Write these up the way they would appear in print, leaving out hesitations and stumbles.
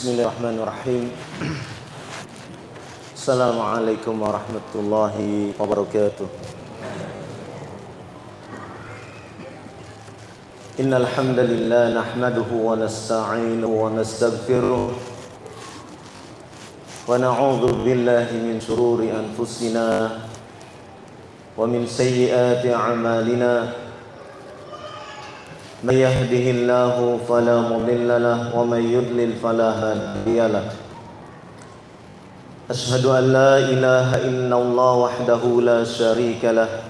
Bismillahirrahmanirrahim. Assalamualaikum warahmatullahi wabarakatuh. Innal hamdalillah nahmaduhu wa nasta'inuhu wa nastaghfiruh wa na'udzu billahi min shururi anfusina wa min sayyiati a'malina. من يهده الله فلا مضل له ومن يضلل فلا هادي له أشهد أن لا إله إلا الله وحده لا شريك له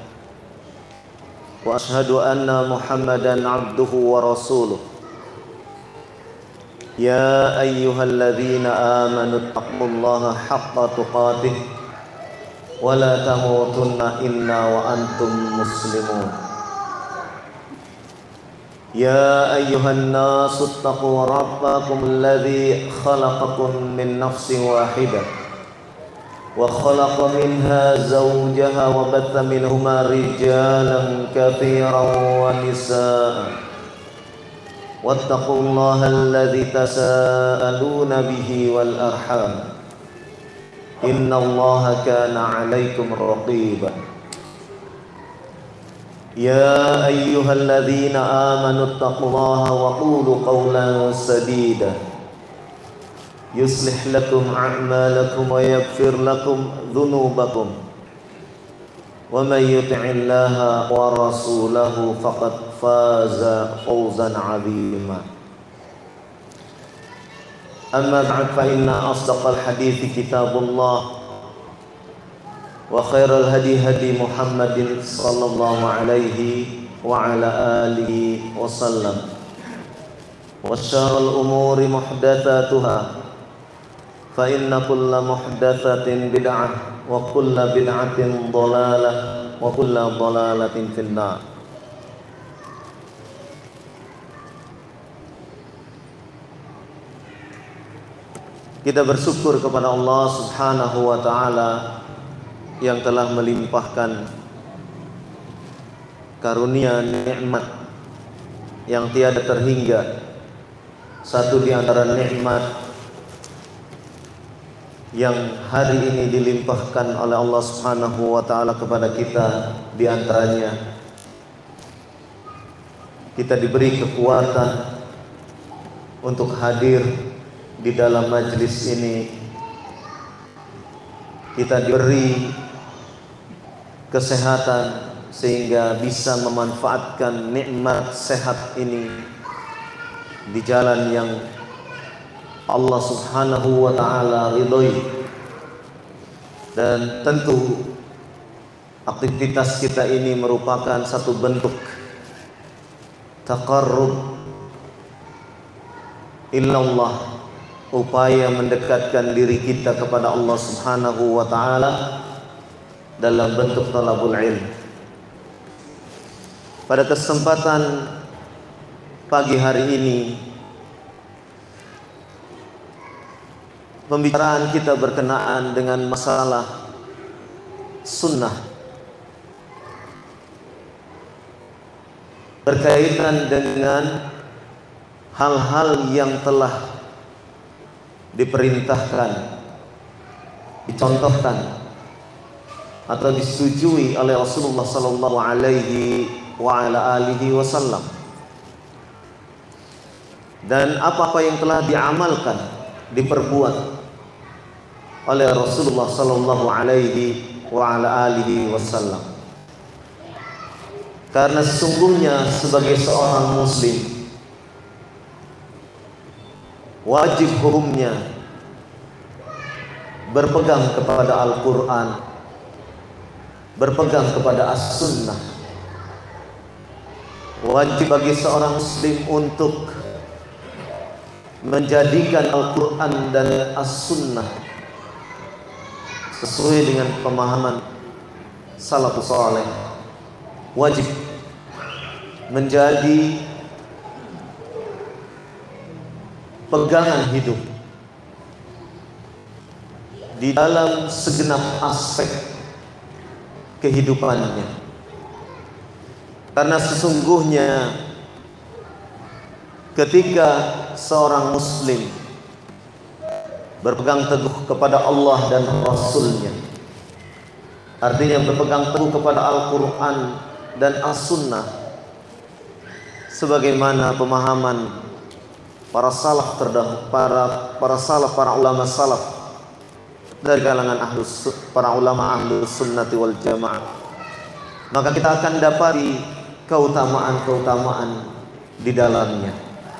وأشهد أن محمدا عبده ورسوله يا أيها الذين آمنوا اتقوا الله حق تقاته ولا تموتن إلا وأنتم مسلمون يا أيها الناس اتقوا ربكم الذي خلقكم من نفس واحدة وخلق منها زوجها وبث منهما رجالا كثيرا ونساء واتقوا الله الذي تساءلون به والأرحام إن الله كان عليكم رقيبا يا أيها الذين آمنوا اتقوا الله وقولوا قولا سديدا يصلح لكم أعمالكم ويغفر لكم ذنوبكم ومن يطع الله ورسوله فقد فاز فوزا عظيما أما بعد فإن أصدق الحديث كتاب الله وخير الهدي هدي محمد صلى الله عليه وعلى آله وسلم وشر الأمور محدثاتها فإن كل محدثة بدعة وكل بدعة ضلالة وكل ضلالة في النار. Kita bersyukur kepada Allah Subhanahu wa taala yang telah melimpahkan karunia nikmat yang tiada terhingga. Satu di antara nikmat yang hari ini dilimpahkan oleh Allah Subhanahu wa taala kepada kita, di antaranya kita diberi kekuatan untuk hadir di dalam majelis ini. Kita diberi kesehatan sehingga bisa memanfaatkan nikmat sehat ini di jalan yang Allah Subhanahu wa taala ridhoi. Dan tentu aktivitas kita ini merupakan satu bentuk taqarrub ilallah, upaya mendekatkan diri kita kepada Allah Subhanahu wa taala dalam bentuk talabul ilm. Pada kesempatan pagi hari ini, pembicaraan kita berkenaan dengan masalah sunnah, berkaitan dengan hal-hal yang telah diperintahkan, dicontohkan atau disetujui oleh Rasulullah sallallahu alaihi wa ala alihi wasallam, dan apa-apa yang telah diamalkan, diperbuat oleh Rasulullah sallallahu alaihi wa ala alihi wasallam. Karena sesungguhnya sebagai seorang muslim wajib hukumnya berpegang kepada Al-Quran, berpegang kepada As-Sunnah. Wajib bagi seorang muslim untuk menjadikan Al-Quran dan As-Sunnah sesuai dengan pemahaman salafus saleh. Wajib menjadi pegangan hidup di dalam segenap aspek kehidupannya. Karena sesungguhnya ketika seorang muslim berpegang teguh kepada Allah dan Rasul-Nya. Artinya berpegang teguh kepada Al-Quran dan As-Sunnah sebagaimana pemahaman para salaf terdahulu, para ulama salaf dari kalangan para ulama ahlus sunnati wal jamaah. Maka kita akan dapati keutamaan-keutamaan di dalamnya.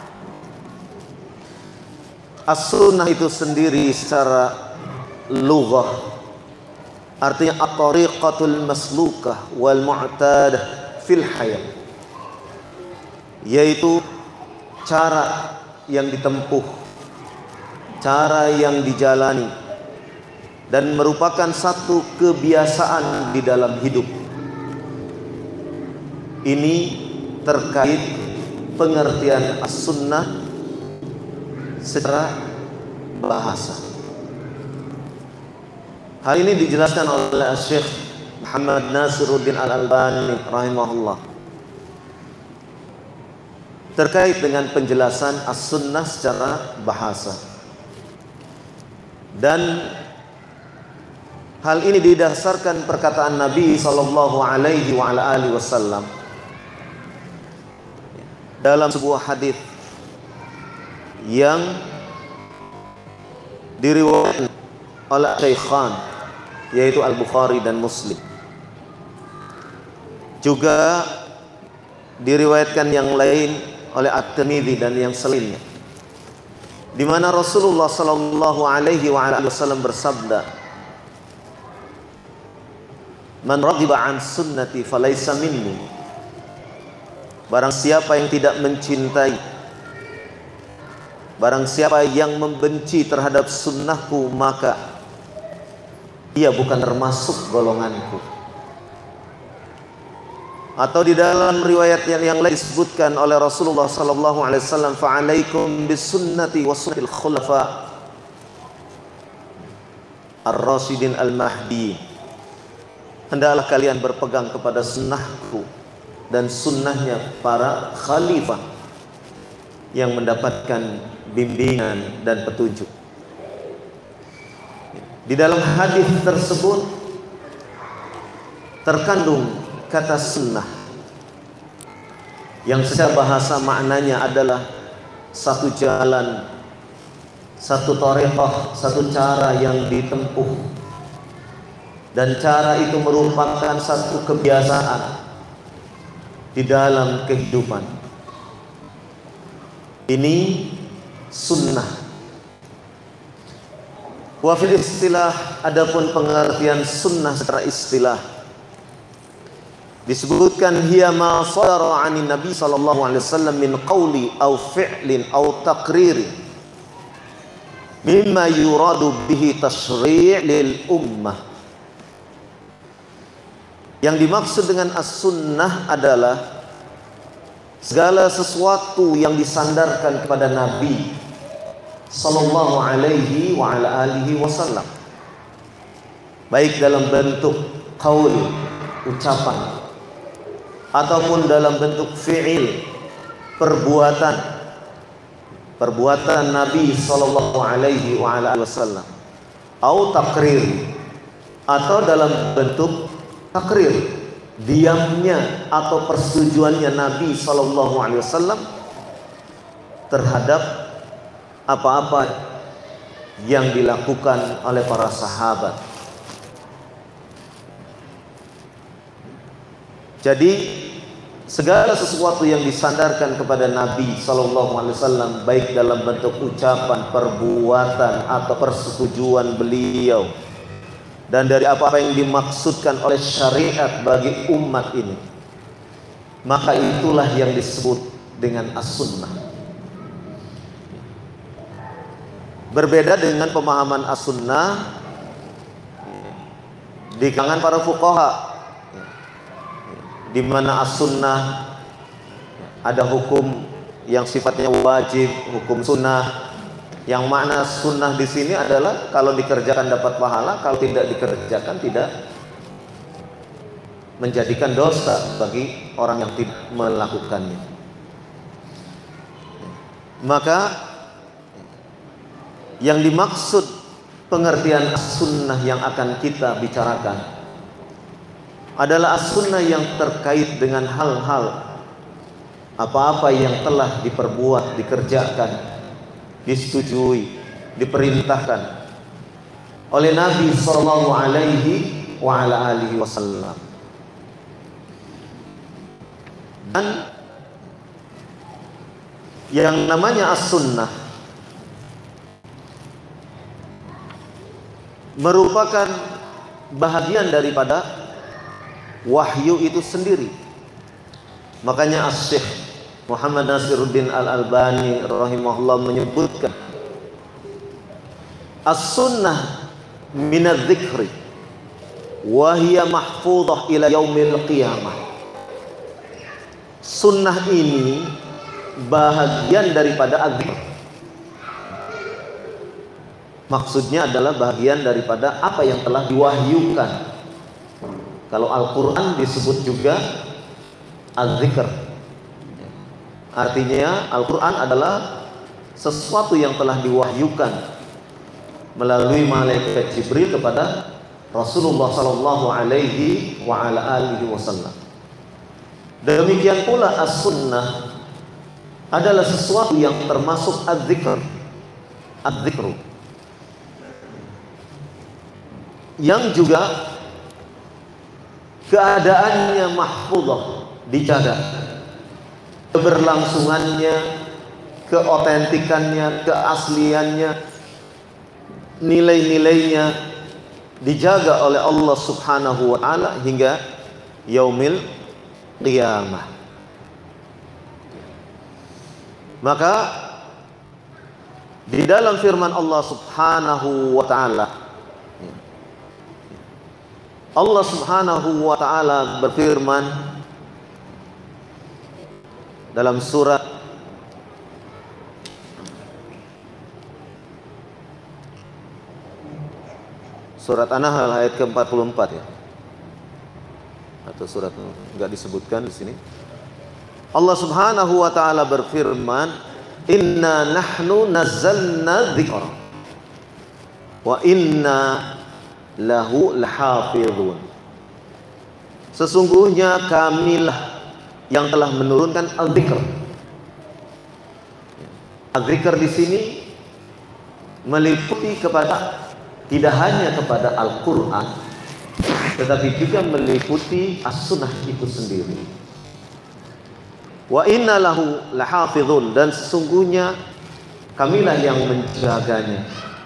As-sunnah itu sendiri secara lughah artinya at-tariqatul maslukah wal mu'tadah fil hayat, yaitu cara yang ditempuh, cara yang dijalani, dan merupakan satu kebiasaan di dalam hidup. Ini terkait pengertian as-sunnah secara bahasa. Hal ini dijelaskan oleh Syekh Muhammad Nasiruddin Al-Albani rahimahullah terkait dengan penjelasan as-sunnah secara bahasa. Dan hal ini didasarkan perkataan Nabi sallallahu alaihi wa ala alihi wasallam dalam sebuah hadis yang diriwayatkan oleh Syaikhan, yaitu Al-Bukhari dan Muslim. Juga diriwayatkan yang lain oleh At-Tirmidzi dan yang selainnya, di mana Rasulullah sallallahu alaihi wasallam bersabda, "Man raghiba an sunnati falaysa minni." Barang siapa yang tidak mencintai, barang siapa yang membenci terhadap sunnahku, maka ia bukan termasuk golonganku. Atau di dalam riwayat yang lain disebutkan oleh Rasulullah sallallahu alaihi wasallam, "Fa'alaikum bisunnati wa sunnatil khulafa ar-rasyidin al-mahdi." Hendaklah kalian berpegang kepada sunnahku dan sunnahnya para khalifah yang mendapatkan bimbingan dan petunjuk. Di dalam hadis tersebut terkandung kata sunnah yang secara bahasa maknanya adalah satu jalan, satu thariqah, satu cara yang ditempuh, dan cara itu merupakan satu kebiasaan di dalam kehidupan. Ini sunnah. Wa fil istilah, adapun pengertian sunnah secara istilah, disebutkan hiya ma sadara 'anin nabi sallallahu alaihi wasallam min qawli aw fi'lin aw taqriri mimma yuradu bihi tashri' lil ummah. Yang dimaksud dengan as-sunnah adalah segala sesuatu yang disandarkan kepada Nabi sallallahu alaihi wa ala alihi wasallam, baik dalam bentuk qaul, ucapan, ataupun dalam bentuk fi'il, perbuatan Nabi sallallahu alaihi wa ala alihi wasallam, atau takrir, atau dalam bentuk takrir, diamnya atau persetujuannya Nabi sallallahu alaihi wasallam terhadap apa-apa yang dilakukan oleh para sahabat. Jadi segala sesuatu yang disandarkan kepada Nabi sallallahu alaihi wasallam, baik dalam bentuk ucapan, perbuatan, atau persetujuan beliau, dan dari apa-apa yang dimaksudkan oleh syariat bagi umat ini, maka itulah yang disebut dengan as-sunnah. Berbeda dengan pemahaman as-sunnah di kalangan para fuqaha, di mana as-sunnah ada hukum yang sifatnya wajib, hukum sunnah. Yang makna sunnah di sini adalah kalau dikerjakan dapat pahala, kalau tidak dikerjakan tidak menjadikan dosa bagi orang yang tidak melakukannya. Maka yang dimaksud pengertian as-sunnah yang akan kita bicarakan adalah as-sunnah yang terkait dengan hal-hal apa-apa yang telah diperbuat, dikerjakan, disetujui, diperintahkan oleh Nabi sallallahu alaihi wa ala alihi wasallam. Dan yang namanya as-sunnah merupakan bahagian daripada wahyu itu sendiri. Makanya As-Syeikh Muhammad Nasiruddin Al-Albani rahimahullah menyebutkan as-sunnah minadz dzikri wa hiya mahfudhah ila yaumil qiyamah. Sunnah ini bahagian daripada az-zikr. Maksudnya adalah bahagian daripada apa yang telah diwahyukan. Kalau Al-Quran disebut juga az-zikr. Artinya Al-Quran adalah sesuatu yang telah diwahyukan melalui malaikat Jibril kepada Rasulullah sallallahu alaihi wa ala alihi wasallam. Demikian pula as-sunnah adalah sesuatu yang termasuk az-zikr. Az-zikru yang juga keadaannya mahfudhah, dijaga, keberlangsungannya, keotentikannya, keasliannya, nilai-nilainya dijaga oleh Allah Subhanahu wa taala hingga yaumil qiyamah. Maka di dalam firman Allah Subhanahu wa taala, Allah Subhanahu wa taala berfirman dalam surat An-Nahl ayat ke-44 ya. Atau surat enggak disebutkan di sini. Allah Subhanahu wa taala berfirman, "Inna nahnu nazzalna dzikra wa inna lahu lahafizun." Sesungguhnya kamilah yang telah menurunkan al-dzikr. Al-dzikr di sini meliputi kepada tidak hanya kepada Al-Qur'an, tetapi juga meliputi as-sunnah itu sendiri. Wa inna lahu lahafizun, dan sesungguhnya kamilah yang menjaganya.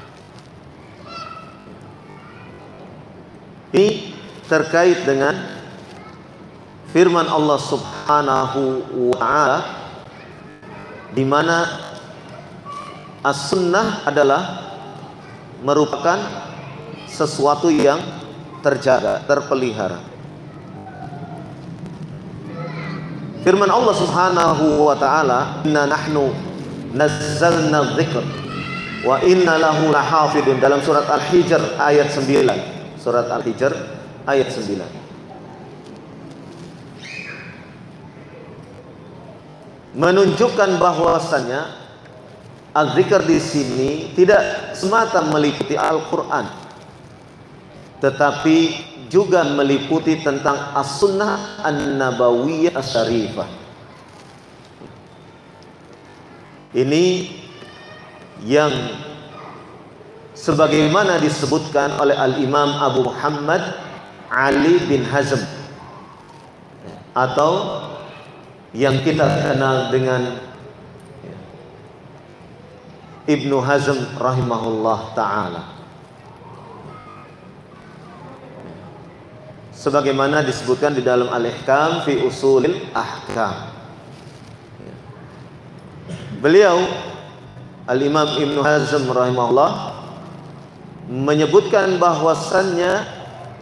Ini terkait dengan firman Allah Subhanahu wa ta'ala, di mana as-sunnah adalah merupakan sesuatu yang terjaga, terpelihara. Firman Allah Subhanahu wa ta'ala, "Inna nahnu nazzalna dzikr wa inna lahu lahafidun," dalam surat Al-Hijr ayat 9. Surat Al-Hijr ayat 9. Menunjukkan bahwasannya az-zikr di sini tidak semata meliputi Al-Qur'an, tetapi juga meliputi tentang as-sunnah an-nabawiyyah asy-syarifah. Ini yang sebagaimana disebutkan oleh Al-Imam Abu Muhammad Ali bin Hazm, atau yang kita kenal dengan Ibnu Hazm rahimahullah ta'ala, sebagaimana disebutkan di dalam Al-Ihkam fi Usulil Ahkam. Beliau Al-Imam Ibnu Hazm rahimahullah menyebutkan bahwasannya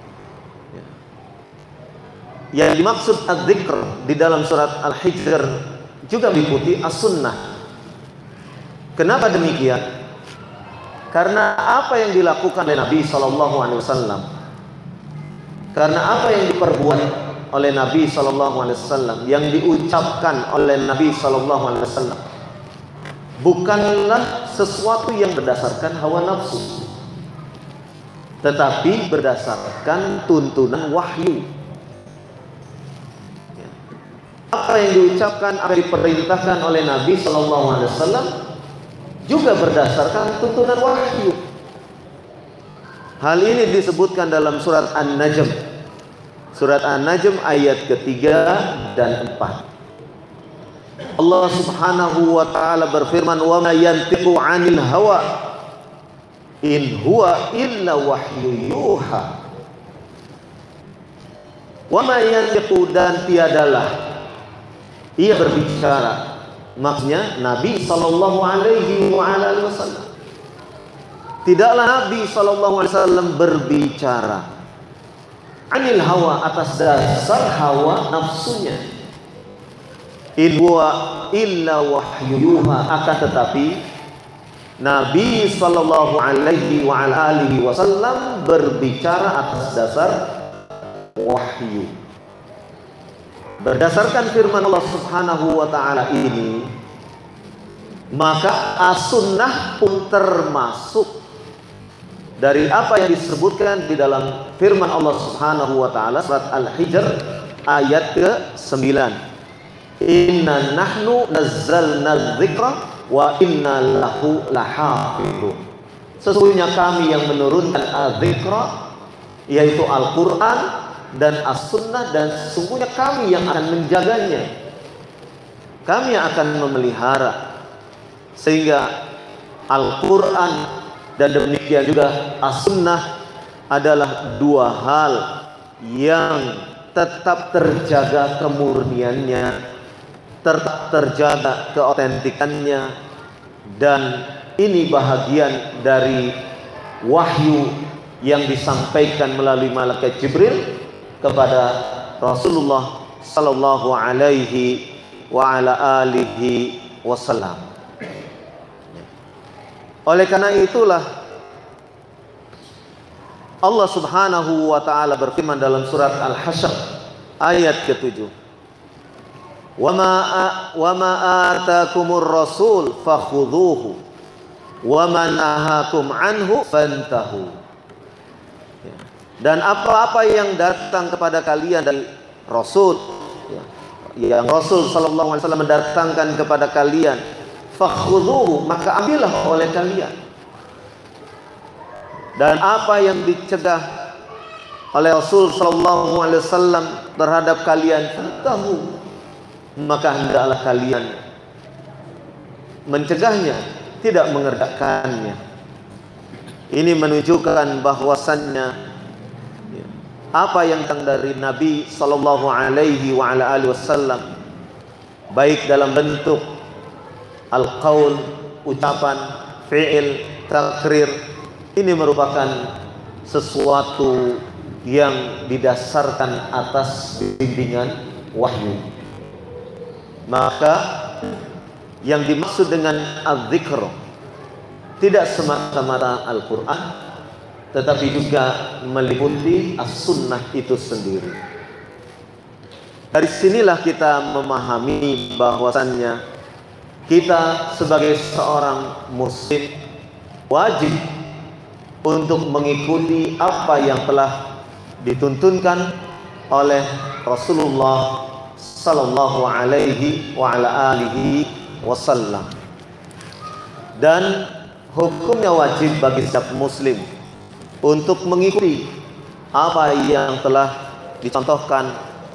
yang dimaksud az-zikr di dalam surat Al-Hijr juga meliputi as-sunnah. Kenapa demikian? Karena apa yang dilakukan oleh Nabi SAW, karena apa yang diperbuat oleh Nabi SAW, yang diucapkan oleh Nabi SAW, bukanlah sesuatu yang berdasarkan hawa nafsu, tetapi berdasarkan tuntunan wahyu. Apa yang diucapkan, apa yang diperintahkan oleh Nabi SAW juga berdasarkan tuntunan wahyu. Hal ini disebutkan dalam surat An-Najm. Surat An-Najm ayat ketiga dan 4. Allah Subhanahu wa ta'ala berfirman, "Wa ma yantiqu 'anil hawa in huwa illa wahyu yuha." Wa ma yantiqu, dan tiadalah ia berbicara, maksudnya Nabi sallallahu alaihi wasallam. Tidaklah Nabi sallallahu alaihi wasallam berbicara 'anil hawa, atas dasar hawa nafsunya. In huwa illa wahyu yuha, akan tetapi Nabi sallallahu alaihi wasallam berbicara atas dasar wahyu. Berdasarkan firman Allah Subhanahu wa ta'ala ini, maka as-sunnah pun termasuk dari apa yang disebutkan di dalam firman Allah Subhanahu wa ta'ala surat Al-Hijr ayat ke-9. Inna nahnu nazzalna dzikra wa inna lahu lahafidun. Sesungguhnya kami yang menurunkan az-dzikra, yaitu Al-Quran dan as-sunnah, dan sesungguhnya kami yang akan menjaganya, kami yang akan memelihara. Sehingga Al-Quran dan demikian juga as-sunnah adalah dua hal yang tetap terjaga kemurniannya, tetap terjaga keotentikannya, dan ini bahagian dari wahyu yang disampaikan melalui malaikat Jibril kepada Rasulullah sallallahu alaihi wa ala alihi wasallam. Oleh karena itulah Allah Subhanahu wa ta'ala berfirman dalam surat Al-Hasyr ayat ke-7. Wa ma atakumur rasul fakhudhuhu wa ma nahakum anhu fantahu. Dan apa-apa yang datang kepada kalian dari Rasul, yang Rasul sallallahu alaihi wasallam mendatangkan kepada kalian, fakhudhuhu, maka ambillah oleh kalian. Dan apa yang dicegah oleh Rasul sallallahu alaihi wasallam terhadap kalian, fantahu, maka hendaklah kalian mencegahnya, tidak mengerjakannya. Ini menunjukkan bahwasannya apa yang datang dari Nabi sallallahu alaihi wasallam, baik dalam bentuk al-qaul, ucapan, fi'il, takrir, ini merupakan sesuatu yang didasarkan atas bimbingan wahyu. Maka yang dimaksud dengan az-zikr tidak semata-mata Al-Quran, tetapi juga meliputi as-sunnah itu sendiri. Dari sinilah kita memahami bahwasannya kita sebagai seorang muslim wajib untuk mengikuti apa yang telah dituntunkan oleh Rasulullah sallallahu alaihi wa ala alihi wasallam. Dan hukumnya wajib bagi setiap muslim untuk mengikuti apa yang telah dicontohkan,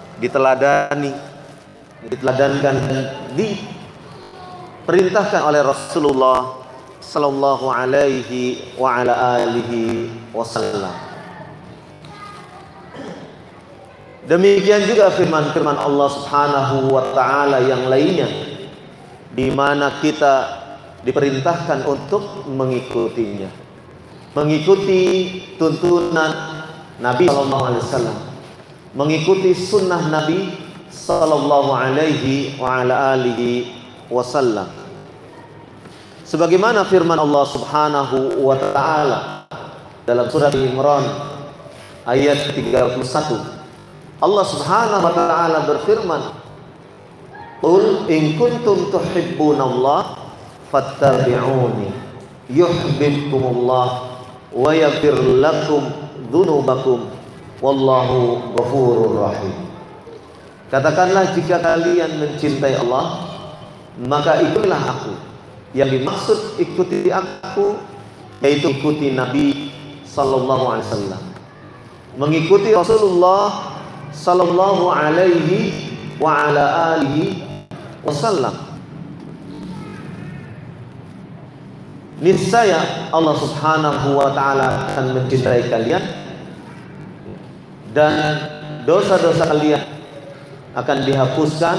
diteladankan dan diperintahkan oleh Rasulullah sallallahu alaihi wa ala alihi wasallam. Demikian juga firman-firman Allah Subhanahu wa ta'ala yang lainnya, di mana kita diperintahkan untuk mengikutinya, mengikuti tuntunan Nabi sallallahu alaihi wasallam, mengikuti sunnah Nabi sallallahu alaihi wa ala alihi wasallam. Sebagaimana firman Allah Subhanahu wa ta'ala dalam surat Imran ayat 31, Allah Subhanahu wa ta'ala berfirman, "Qul in kuntum tuhibbunallah fattabi'uni yuhibbukumullah wa yaghfir lakum dzunubakum wallahu ghafurur rahim. Katakanlah, jika kalian mencintai Allah, maka ikutilah aku. Yang dimaksud ikuti aku yaitu ikuti Nabi sallallahu alaihi wasallam, mengikuti Rasulullah sallallahu alaihi wa ala alihi wasallam. Niscaya Allah Subhanahu wa taala akan mencintai kalian dan dosa-dosa kalian akan dihapuskan.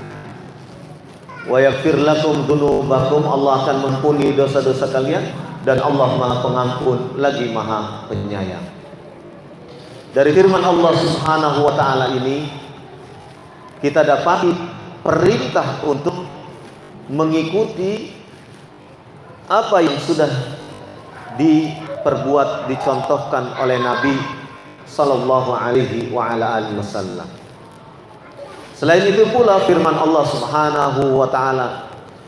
Wa yaghfir lakum dzunubakum, Allah akan mengampuni dosa-dosa kalian, dan Allah Maha Pengampun lagi Maha Penyayang. Dari firman Allah Subhanahu wa taala ini kita dapati perintah untuk mengikuti apa yang sudah diperbuat, dicontohkan oleh Nabi sallallahu alaihi wa ala alihi wasallam. Selain itu pula firman Allah Subhanahu wa taala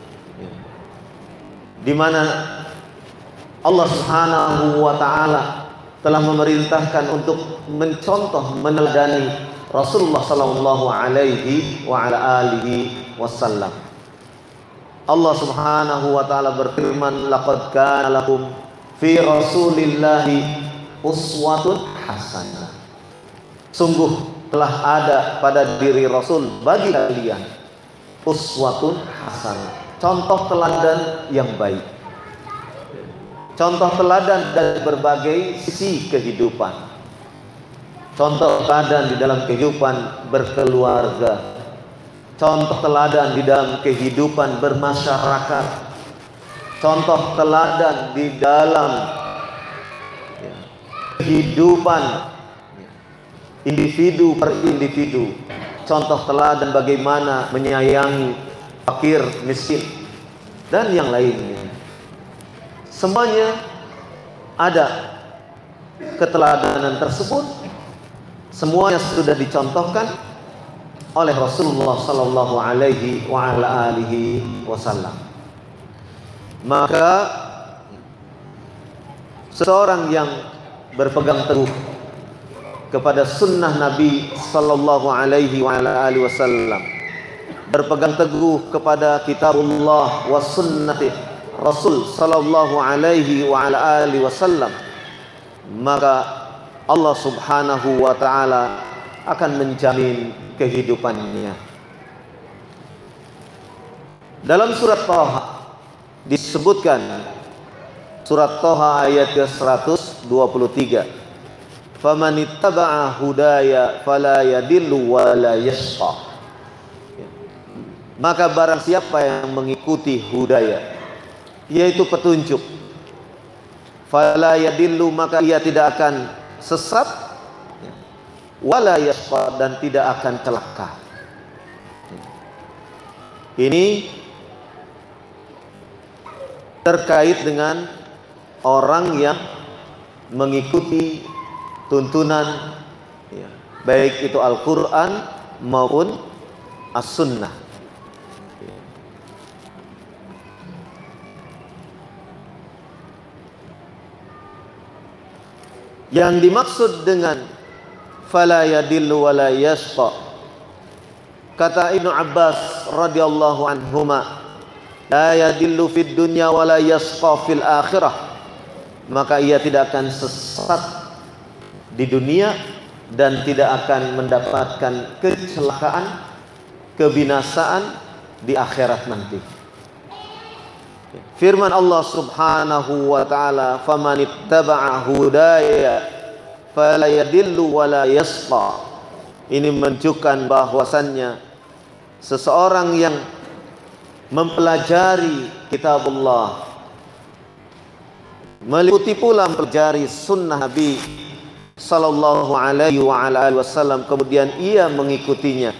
di mana Allah Subhanahu wa taala telah memerintahkan untuk mencontoh, meneladani Rasulullah sallallahu alaihi wa ala alihi wasallam. Allah Subhanahu wa taala berfirman, laqad kana lakum fi rasulillahi uswatun hasanah. Sungguh telah ada pada diri Rasul bagi kalian uswatun hasanah, contoh teladan yang baik, contoh teladan dari berbagai sisi kehidupan, contoh teladan di dalam kehidupan berkeluarga, contoh teladan di dalam kehidupan bermasyarakat, contoh teladan di dalam kehidupan individu per individu, contoh teladan bagaimana menyayangi fakir, miskin, dan yang lainnya. Semuanya ada keteladanan tersebut, semuanya sudah dicontohkan oleh Rasulullah sallallahu alaihi wa ala alihi wasallam. Maka seorang yang berpegang teguh kepada sunnah Nabi sallallahu alaihi wa ala alihi wasallam, berpegang teguh kepada kitabullah wa sunnati Rasul sallallahu alaihi wa ala alihi wasallam, maka Allah Subhanahu wa taala akan menjamin kehidupannya. Dalam surat Thaha disebutkan, surat Thaha ayat 123, faman ittaba'a hudaya fala yadillu wa la yashqa. Maka barang siapa yang mengikuti hudaya, yaitu petunjuk, fala yadillu, maka ia tidak akan sesat, wala yashqa, dan tidak akan celaka. Ini terkait dengan orang yang mengikuti tuntunan baik itu Al-Quran maupun As-Sunnah. Yang dimaksud dengan fala yadillu wa la yashqa, kata Ibnu Abbas radhiyallahu anhuma, la yadillu fid dunya wa la yashqa fil akhirah, maka ia tidak akan sesat di dunia dan tidak akan mendapatkan kecelakaan, kebinasaan di akhirat nanti. Firman Allah Subhanahu wa taala, faman ittaba'a hudaya fala yadillu wa la yashqa. Ini menunjukkan bahwasannya seseorang yang mempelajari kitabullah, meliputi pula mempelajari sunnah Nabi sallallahu alaihi wa ala alihi wasallam, kemudian ia mengikutinya,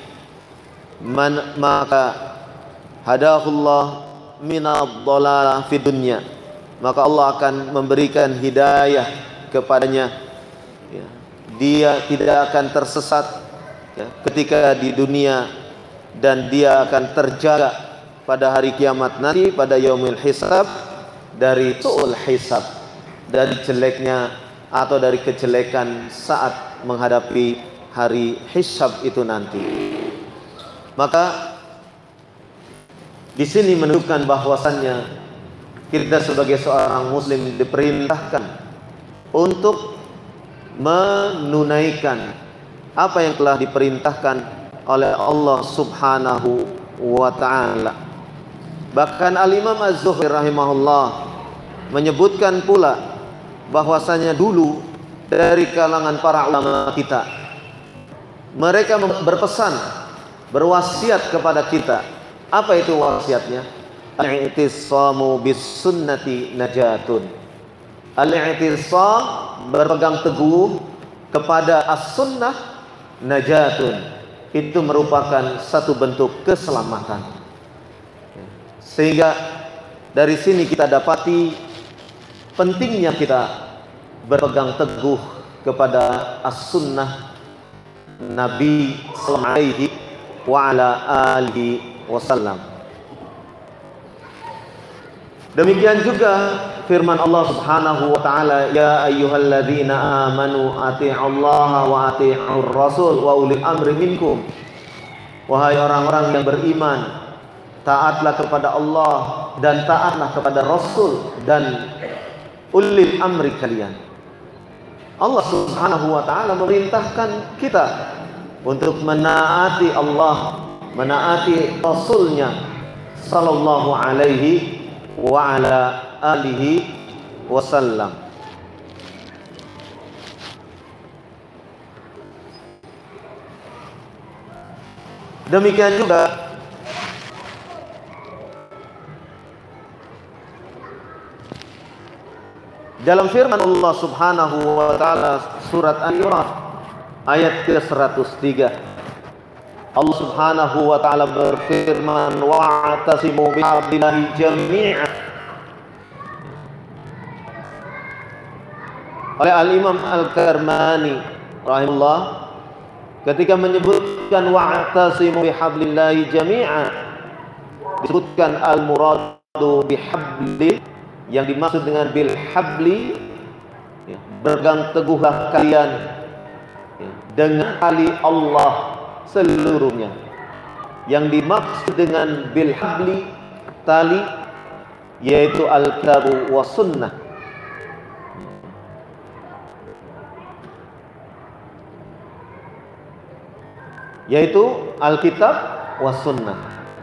maka hadahullah minadh-dhalalah fid dunya, maka Allah akan memberikan hidayah kepadanya. Dia tidak akan tersesat ketika di dunia, dan dia akan terjaga pada hari kiamat nanti, pada yaumil hisab, dari su'ul hisab, dari jeleknya atau dari kejelekan saat menghadapi hari hisab itu nanti. Maka di sini menunjukkan bahwasannya kita sebagai seorang muslim diperintahkan untuk menunaikan apa yang telah diperintahkan oleh Allah Subhanahu wa ta'ala. Bahkan Al-Imam Az-Zuhri rahimahullah menyebutkan pula bahwasanya dulu dari kalangan para ulama kita, mereka berpesan, berwasiat kepada kita. Apa itu wasiatnya? Al-i'tisamu bis sunnati najatun. Al-i'tisam, berpegang teguh kepada as-sunnah, najatun. Itu merupakan satu bentuk keselamatan. Sehingga dari sini kita dapati pentingnya kita berpegang teguh kepada as-sunnah Nabi sallallahu alaihi wa ala alihi wasallam. Demikian juga firman Allah Subhanahu wa taala, ya ayyuhalladzina amanu atii'allaha wa atii'ur rasul wa ulil amri minkum. Wahai orang-orang yang beriman, taatlah kepada Allah dan taatlah kepada Rasul dan ulil amri kalian. Allah Subhanahu wa taala memerintahkan kita untuk menaati Allah, menaati Rasulnya sallallahu alaihi wa ala alihi wasallam. Demikian juga dalam firman Allah Subhanahu wa taala surat Al-Imran ayat ke-103, Allah Subhanahu wa taala berfirman, wa'tasimu bihablillahi jami'an. Oleh Al-Imam Al-Karmani rahimahullah ketika menyebutkan wa'tasimu bihablillahi jami'an, disebutkan al-muradu bihabli, yang dimaksud dengan bil habli, berpegang teguhlah kalian dengan tali Allah seluruhnya. Yang dimaksud dengan bil habli, tali, yaitu al-kitabu wa sunnah. Yaitu Alkitab wa sunnah.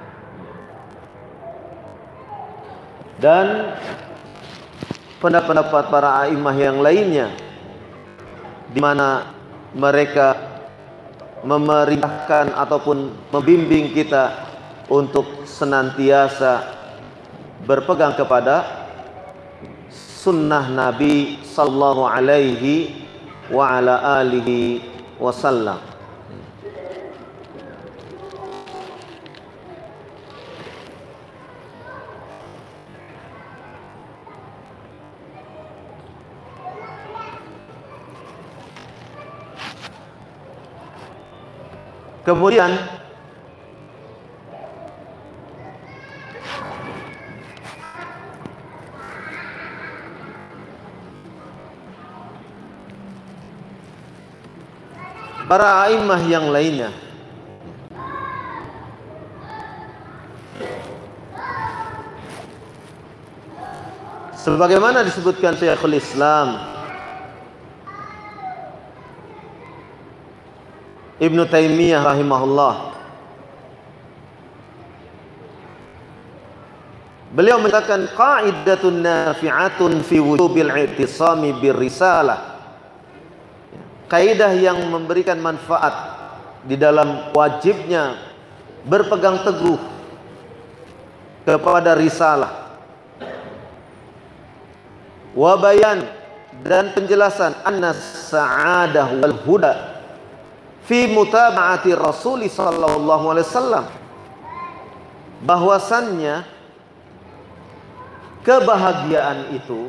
Dan pendapat para a'imah yang lainnya, di mana mereka memerintahkan ataupun membimbing kita untuk senantiasa berpegang kepada sunnah Nabi sallallahu alaihi wa ala alihi wasallam. Kemudian para a'imah yang lainnya sebagaimana disebutkan Syekhul Islam Ibnu Taimiyah rahimahullah, beliau mengatakan qaidatun nafi'atun fi wujubil i'tisami bir risalah, kaidah yang memberikan manfaat di dalam wajibnya berpegang teguh kepada risalah, wa bayan, dan penjelasan anna sa'adah wal huda fi mutaba'ati Rasul sallallahu alaihi wasallam, bahwasannya kebahagiaan itu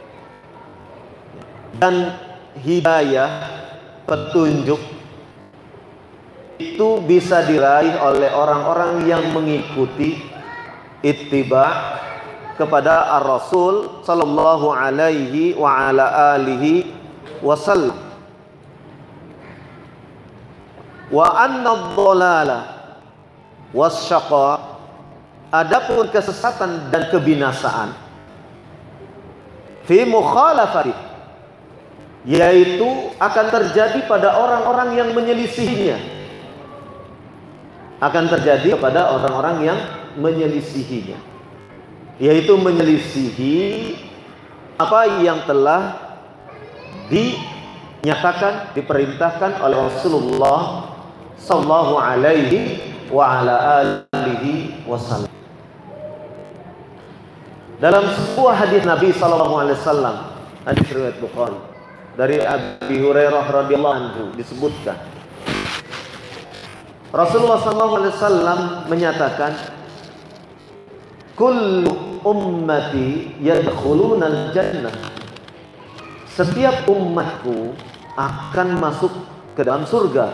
dan hidayah, petunjuk itu bisa diraih oleh orang-orang yang mengikuti ittiba, kepada Ar-Rasul sallallahu alaihi wa ala alihi wasallam. Wa anna ad-dhalala wasyaqa, adapun kesesatan dan kebinasaan, fi mukhalafati, yaitu akan terjadi pada orang-orang yang menyelisihinya. Akan terjadi kepada orang-orang yang menyelisihinya, yaitu menyelisihi apa yang telah dinyatakan, diperintahkan oleh Rasulullah sallallahu alaihi wa ala alihi wasallam. Dalam sebuah hadis Nabi sallallahu alaihi wasallam, hadis riwayat Bukhari, dari Abi Hurairah radhiyallahu anhu, disebutkan Rasulullah sallallahu alaihi wasallam menyatakan, kullu ummati yadkhulunal jannah, setiap umatku akan masuk ke dalam surga,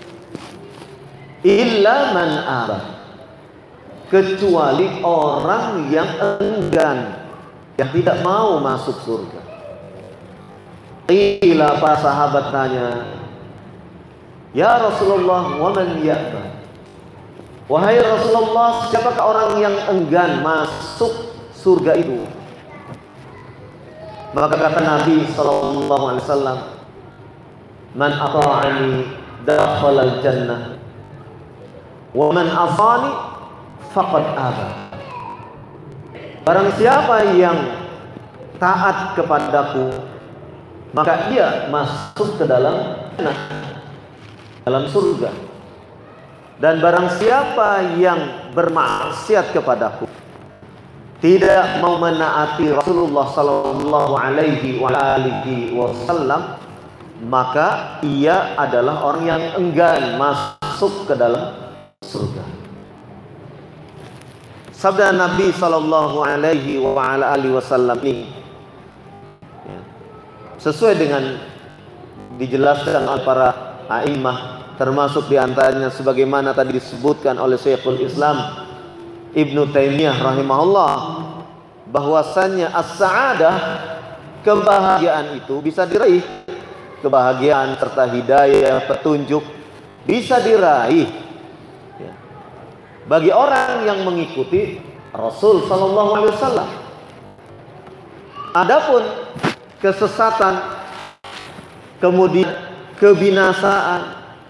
illa man aba, kecuali orang yang enggan, yang tidak mau masuk surga. Qila, para sahabat tanya, ya Rasulullah, wa man ya'ba, wahai Rasulullah, siapakah orang yang enggan masuk surga itu? Maka kata Nabi sallallahu alaihi wasallam, man ata'ani dakhala al-jannah wa man asani faqad aba. Barang siapa yang taat kepadaku, maka ia masuk ke dalam jannah, dalam surga. Dan barang siapa yang bermaksiat kepadaku, tidak mau menaati Rasulullah sallallahu alaihi wasallam, maka ia adalah orang yang enggan masuk ke dalam surga. Sabda Nabi sallallahu alaihi wasallam ini sesuai dengan dijelaskan oleh para a'immah, termasuk diantaranya sebagaimana tadi disebutkan oleh Syekhul Islam Ibnu Taimiyah rahimahullah, bahwasannya as-sa'adah, kebahagiaan itu bisa diraih, kebahagiaan serta hidayah, petunjuk bisa diraih bagi orang yang mengikuti Rasul sallallahu alaihi wasallam. Adapun kesesatan, kemudian kebinasaan,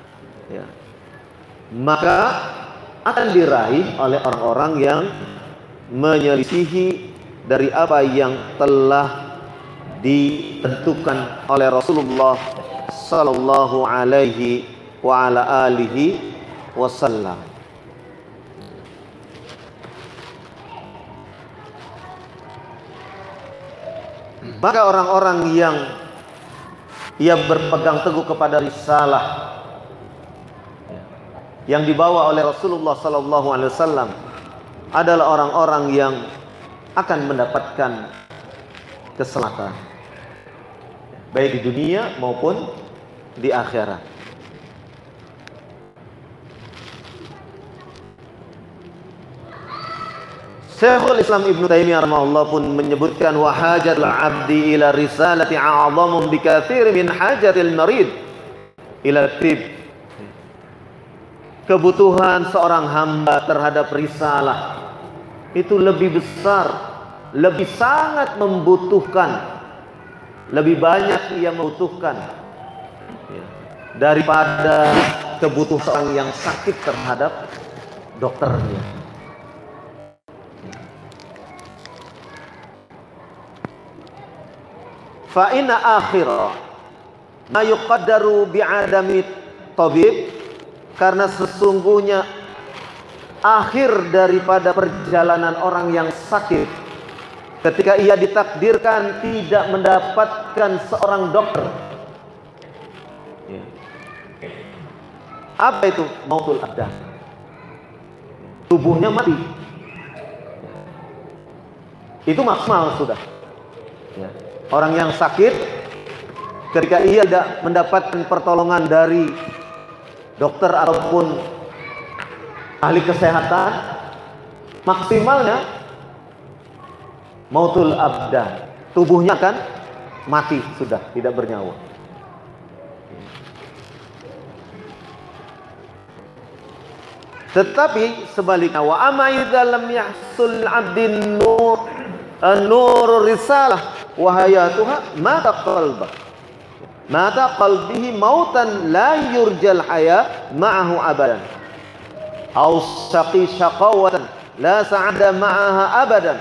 maka akan diraih oleh orang-orang yang menyelisihi dari apa yang telah ditentukan oleh Rasulullah sallallahu alaihi wa ala alihi wasallam. Maka orang-orang yang ia berpegang teguh kepada risalah yang dibawa oleh Rasulullah sallallahu alaihi wasallam adalah orang-orang yang akan mendapatkan keselamatan baik di dunia maupun di akhirat. Syekhul Islam Ibnu Taimiyah rahimahullah pun menyebutkan, wa hajatul abdi ila risalati a'zamu bikatsir min hajatil marid ila tib. Kebutuhan seorang hamba terhadap risalah itu lebih besar, lebih sangat membutuhkan, lebih banyak ia membutuhkan daripada kebutuhan orang yang sakit terhadap dokternya. Fa inna akhira ma yuqaddaru bi'adami tabib, karena sesungguhnya akhir daripada perjalanan orang yang sakit ketika ia ditakdirkan tidak mendapatkan seorang dokter. Apa itu? Mautul abdan. Tubuhnya mati. Itu maksimal sudah. Orang yang sakit ketika ia tidak mendapatkan pertolongan dari dokter ataupun ahli kesehatan, maksimalnya Mautul abdan. Tubuhnya akan mati, sudah tidak bernyawa. Tetapi sebaliknya, wa amma idza lam yahsul 'abdin nur risalah wa hayatuha mata qalbah. Mata qalbihi mautan la yurjal haya ma'ahu abadan. Aw saqi syaqawatan la sa'ada ma'aha abadan.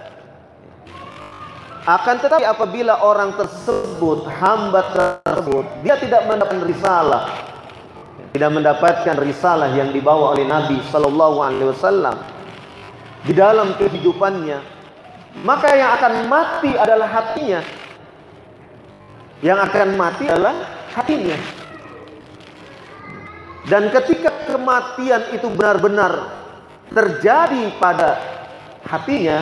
Akan tetapi apabila orang tersebut, hamba tersebut, dia tidak mendapatkan risalah, tidak mendapatkan risalah yang dibawa oleh Nabi Sallallahu Alaihi Wasallam di dalam kehidupannya, maka yang akan mati adalah hatinya. Yang akan mati adalah hatinya. Dan ketika kematian itu benar-benar terjadi pada hatinya,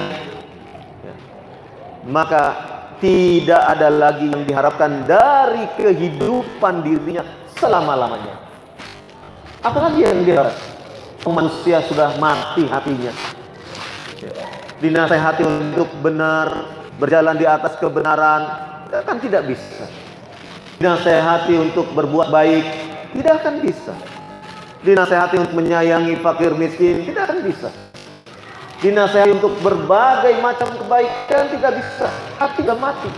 maka tidak ada lagi yang diharapkan dari kehidupan dirinya selama-lamanya. Apalagi yang diharapkan? Manusia sudah mati hatinya, dinasehati untuk benar, berjalan di atas kebenaran, kan tidak bisa. Dinasehati untuk berbuat baik, tidak akan bisa. Dinasehati untuk menyayangi fakir miskin, tidak akan bisa. Dinasehati untuk berbagai macam kebaikan, tidak bisa. Hati sudah mati.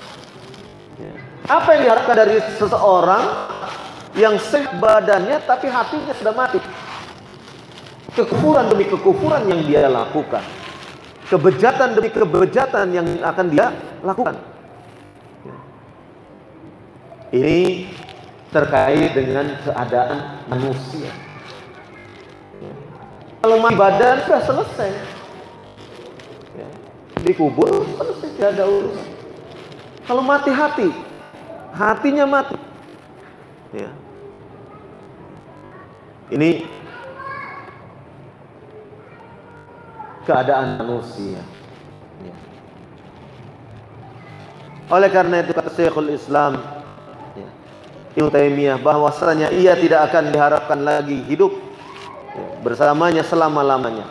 Apa yang diharapkan dari seseorang yang sehat badannya tapi hatinya sudah mati? Kekufuran demi kekufuran yang dia lakukan, kebejatan demi kebejatan yang akan dia lakukan. Ini terkait dengan keadaan manusia. Kalau mati badan sudah selesai, dikubur selesai, tidak ada urusan. Kalau mati hati, hatinya mati. Ya. Ini keadaan manusia. Ya. Oleh karena itu kata Syekhul Islam Ibnu Taimiyah bahwasanya ia tidak akan diharapkan lagi hidup bersamanya selama-lamanya.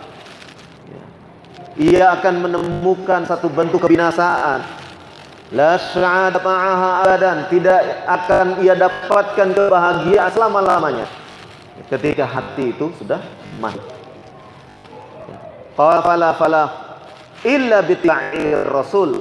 Ia akan menemukan satu bentuk kebinasaan. La sa'ada ma'aha abadan, tidak akan ia dapatkan kebahagiaan selama-lamanya ketika hati itu sudah mati. Qala fala illa bitta'ir rasul.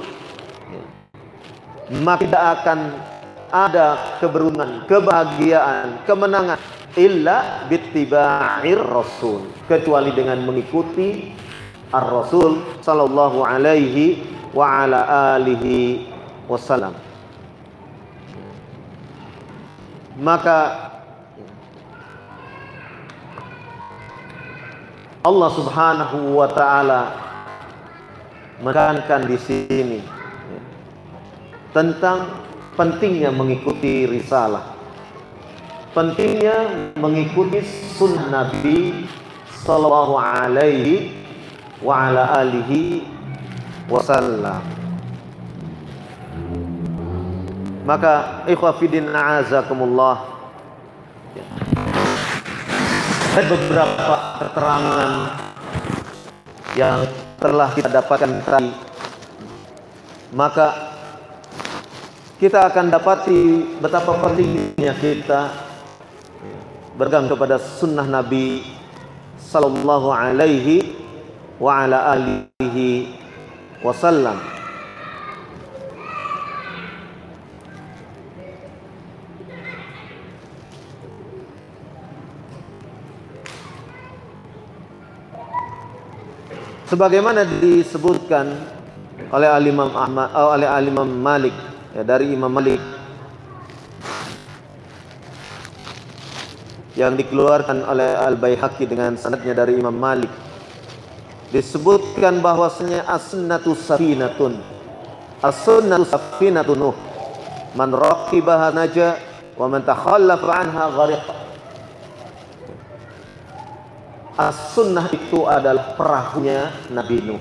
Maka tidak akan ada keberuntungan, kebahagiaan, kemenangan illa bittiba'ir rasul, kecuali dengan mengikuti ar-rasul sallallahu alaihi wa ala alihi wasallam. Maka Allah Subhanahu wa taala menekankan di sini tentang pentingnya mengikuti risalah, pentingnya mengikuti sunnah Nabi sallallahu alaihi wa ala alihi wasallam. Maka ikhwah fillah a'azakumullah, ada beberapa keterangan yang telah kita dapatkan tadi, maka kita akan dapati betapa pentingnya kita berpegang kepada sunnah Nabi sallallahu alaihi wa ala alihi wasallam. Sebagaimana disebutkan oleh Al-Imam Ahmad, oleh Al-Imam Malik, dari Imam Malik, yang dikeluarkan oleh Al-Baihaqi dengan sanadnya dari Imam Malik, disebutkan bahwasanya as-sunnatu safinatun, as-sunnatu safinatun Nuh, man raqibaha naja wa man takhallafa anha ghariq. As-sunnah itu adalah perahunya Nabi Nuh.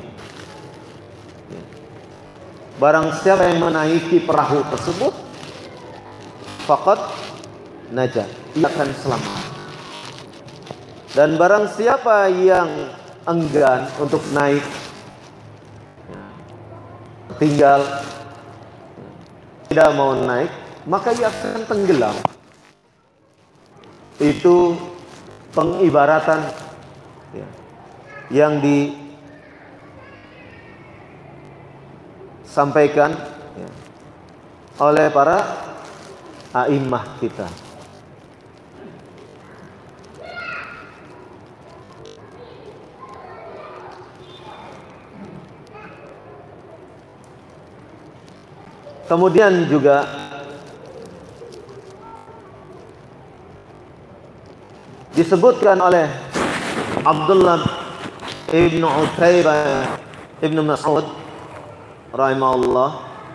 Barang siapa yang menaiki perahu tersebut, faqad najah, ia akan selamat. Dan barang siapa yang enggan untuk naik, tertinggal, tidak mau naik, maka ia akan tenggelam. Itu pengibaratan ya, yang disampaikan ya, oleh para a'immah kita. Kemudian juga disebutkan oleh Abdullah ibn Utaibah ibn Mas'ud rahimahullah,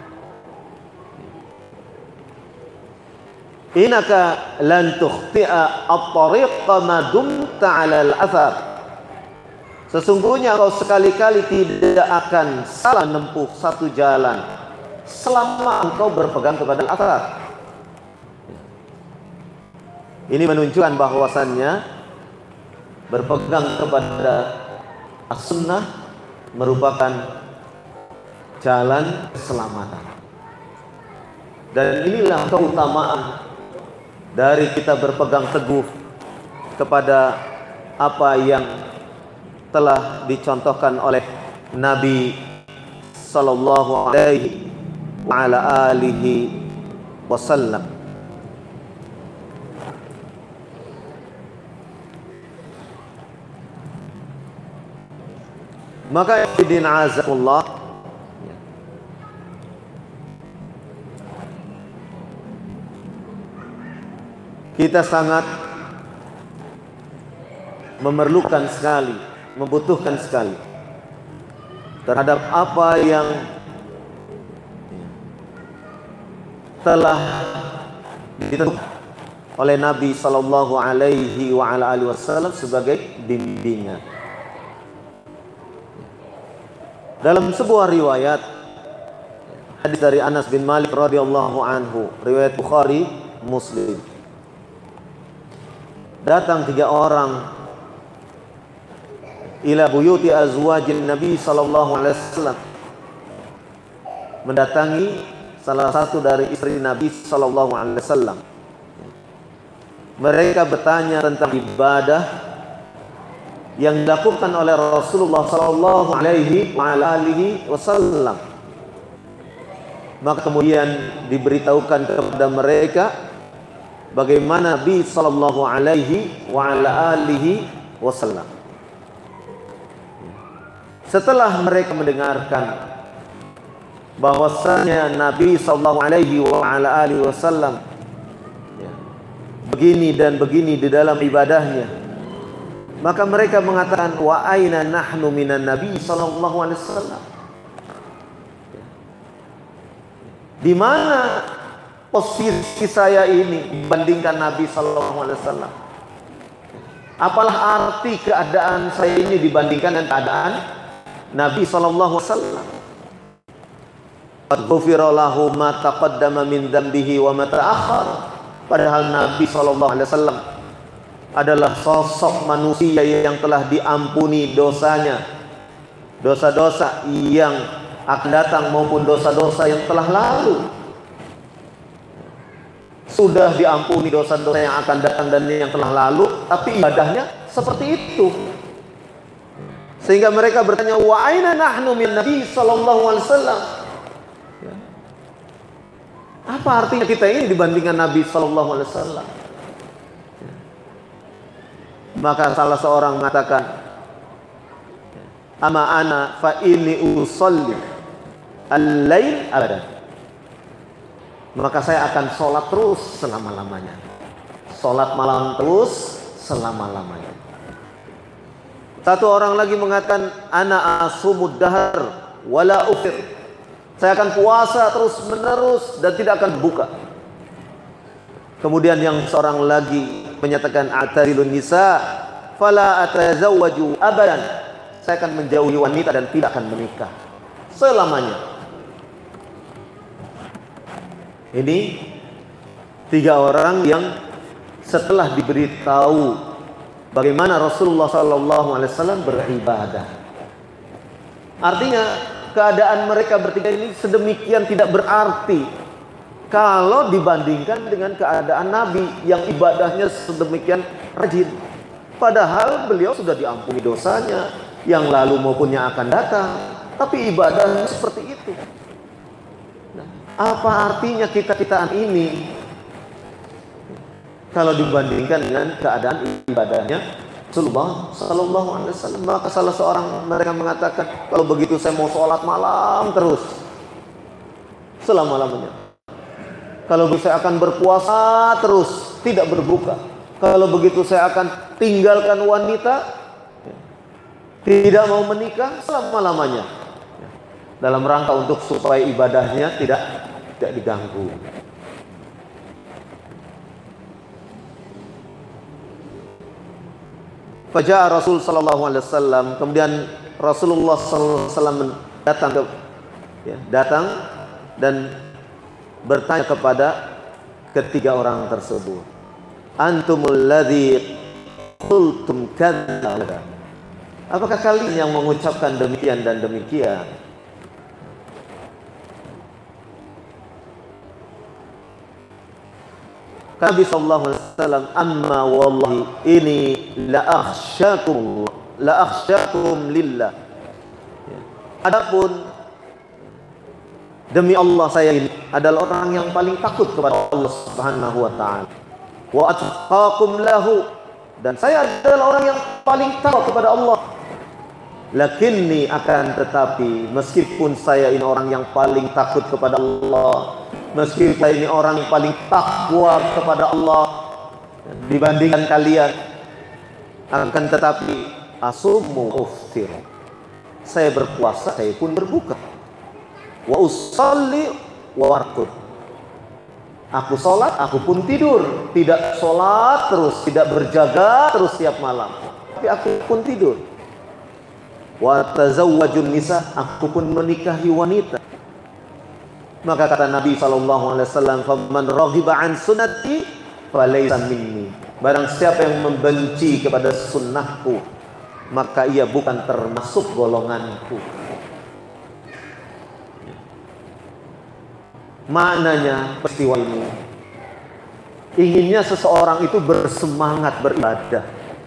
innaka lan tukhti'a at-tariqa ma dumta 'ala al-athar. Sesungguhnya kau sekali-kali tidak akan salah menempuh satu jalan selama engkau berpegang kepada al-athar. Ini menunjukkan bahwasannya berpegang kepada as-sunnah merupakan jalan keselamatan. Dan inilah keutamaan dari kita berpegang teguh kepada apa yang telah dicontohkan oleh Nabi sallallahu alaihi wa ala alihi wasallam. Maka idin azakullah, kita sangat memerlukan sekali, membutuhkan sekali terhadap apa yang telah ditentukan oleh Nabi sallallahu alaihi wa ala alihi wasallam sebagai bimbingan. Dalam sebuah riwayat hadis dari Anas bin Malik radhiyallahu anhu, riwayat Bukhari, Muslim, datang 3 orang ila buyuti azwajin Nabi sallallahu alaihi wasallam, mendatangi salah satu dari istri Nabi sallallahu alaihi wasallam. Mereka bertanya tentang ibadah yang dilakukan oleh Rasulullah sallallahu alaihi wasallam. Maka kemudian diberitahukan kepada mereka bagaimana Nabi sallallahu alaihi wasallam. Setelah mereka mendengarkan bahwasanya Nabi sallallahu alaihi wasallam begini dan begini di dalam ibadahnya, maka mereka mengatakan, wa aina nahnu minan Nabi sallallahu alaihi wasallam. Di mana posisi saya ini dibandingkan Nabi sallallahu alaihi wasallam? Apalah arti keadaan saya ini dibandingkan dengan keadaan Nabi sallallahu alaihi wasallam? Qad ghufira lahu ma taqaddama min dhanbihi wa ma ta'akhkhar. Padahal Nabi sallallahu alaihi wasallam adalah sosok manusia yang telah diampuni dosanya, dosa-dosa yang akan datang maupun dosa-dosa yang telah lalu. Sudah diampuni dosa-dosa yang akan datang dan yang telah lalu, tapi ibadahnya seperti itu. Sehingga mereka bertanya, wa aina nahnu min Nabi sallallahu alaihi wasallam? Apa artinya kita ini dibandingkan Nabi sallallahu alaihi wasallam? Maka salah seorang mengatakan, ama ana fa inni usolli al-lail abadan. Maka saya akan sholat terus selama-lamanya. Sholat malam terus selama-lamanya. Satu orang lagi mengatakan, ana asumud dahar wala ufir. Saya akan puasa terus menerus dan tidak akan buka. Kemudian yang seorang lagi menyatakan, a'tazilun nisa fala atazawwaju abadan. Saya akan menjauhi wanita dan tidak akan menikah selamanya. Ini 3 orang yang setelah diberitahu bagaimana Rasulullah sallallahu alaihi wasallam beribadah. Artinya keadaan mereka bertiga ini sedemikian tidak berarti kalau dibandingkan dengan keadaan Nabi yang ibadahnya sedemikian rajin. Padahal beliau sudah diampuni dosanya yang lalu maupun yang akan datang, tapi ibadahnya seperti itu. Nah, apa artinya kita-kitaan ini kalau dibandingkan dengan keadaan ibadahnya Rasulullah Sallallahu Alaihi Wasallam? Maka salah seorang mereka mengatakan, kalau begitu saya mau sholat malam terus selama-lamanya. Kalau begitu saya akan berpuasa terus, tidak berbuka. Kalau begitu saya akan tinggalkan wanita, tidak mau menikah selama-lamanya, dalam rangka untuk supaya ibadahnya tidak diganggu. Faja'a Rasul sallallahu alaihi wasallam, kemudian Rasulullah sallallahu alaihi wasallam datang dan bertanya kepada ketiga orang tersebut, antumul ladzi qultum kadza, apakah kalian yang mengucapkan demikian dan demikian? Nabi sallallahu alaihi wasallam, amma wallahi ini la akhsyakum lillah. Adapun demi Allah, saya ini adalah orang yang paling takut kepada Allah Subhanahu wa taala. Wa atqakum lahu, dan saya adalah orang yang paling takut kepada Allah. Lakinni, akan tetapi meskipun saya ini orang yang paling takut kepada Allah, meskipun saya ini orang yang paling takwa kepada Allah dibandingkan kalian, akan tetapi asumu uftir, saya berpuasa, saya pun berbuka. Wa usalli wa warqud, aku sholat, aku pun tidur. Tidak sholat terus, tidak berjaga terus tiap malam, tapi aku pun tidur. Wa tazawwajun nisa, aku pun menikahi wanita. Maka kata Nabi SAW, faman raghiba an sunnati falaysa minni, barang siapa yang membenci kepada sunnahku, maka ia bukan termasuk golonganku. Maknanya peristiwa ini inginnya seseorang itu bersemangat beribadah,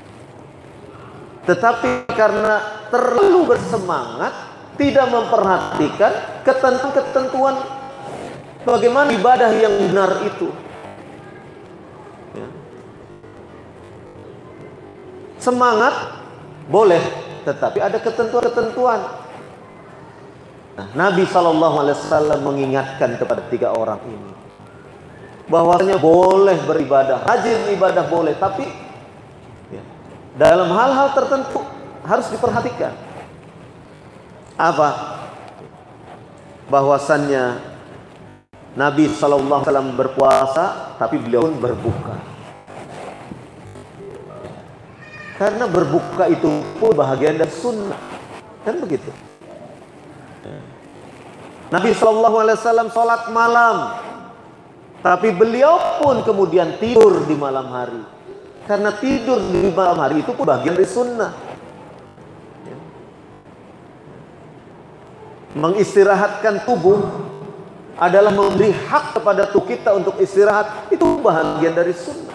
tetapi karena terlalu bersemangat tidak memperhatikan ketentuan bagaimana ibadah yang benar itu. Semangat boleh, tetapi ada ketentuan-ketentuan. Nah, Nabi SAW mengingatkan kepada tiga orang ini bahwasanya boleh beribadah, rajin ibadah boleh, tapi dalam hal-hal tertentu harus diperhatikan. Apa? Bahwasannya Nabi SAW berpuasa, tapi beliau pun berbuka. Karena berbuka itu pun bahagian dari sunnah, kan begitu. Nabi SAW sholat malam, tapi beliau pun kemudian tidur di malam hari. Karena tidur di malam hari itu pun bagian dari sunnah. Mengistirahatkan tubuh adalah memberi hak kepada tubuh kita untuk istirahat, itu bagian dari sunnah.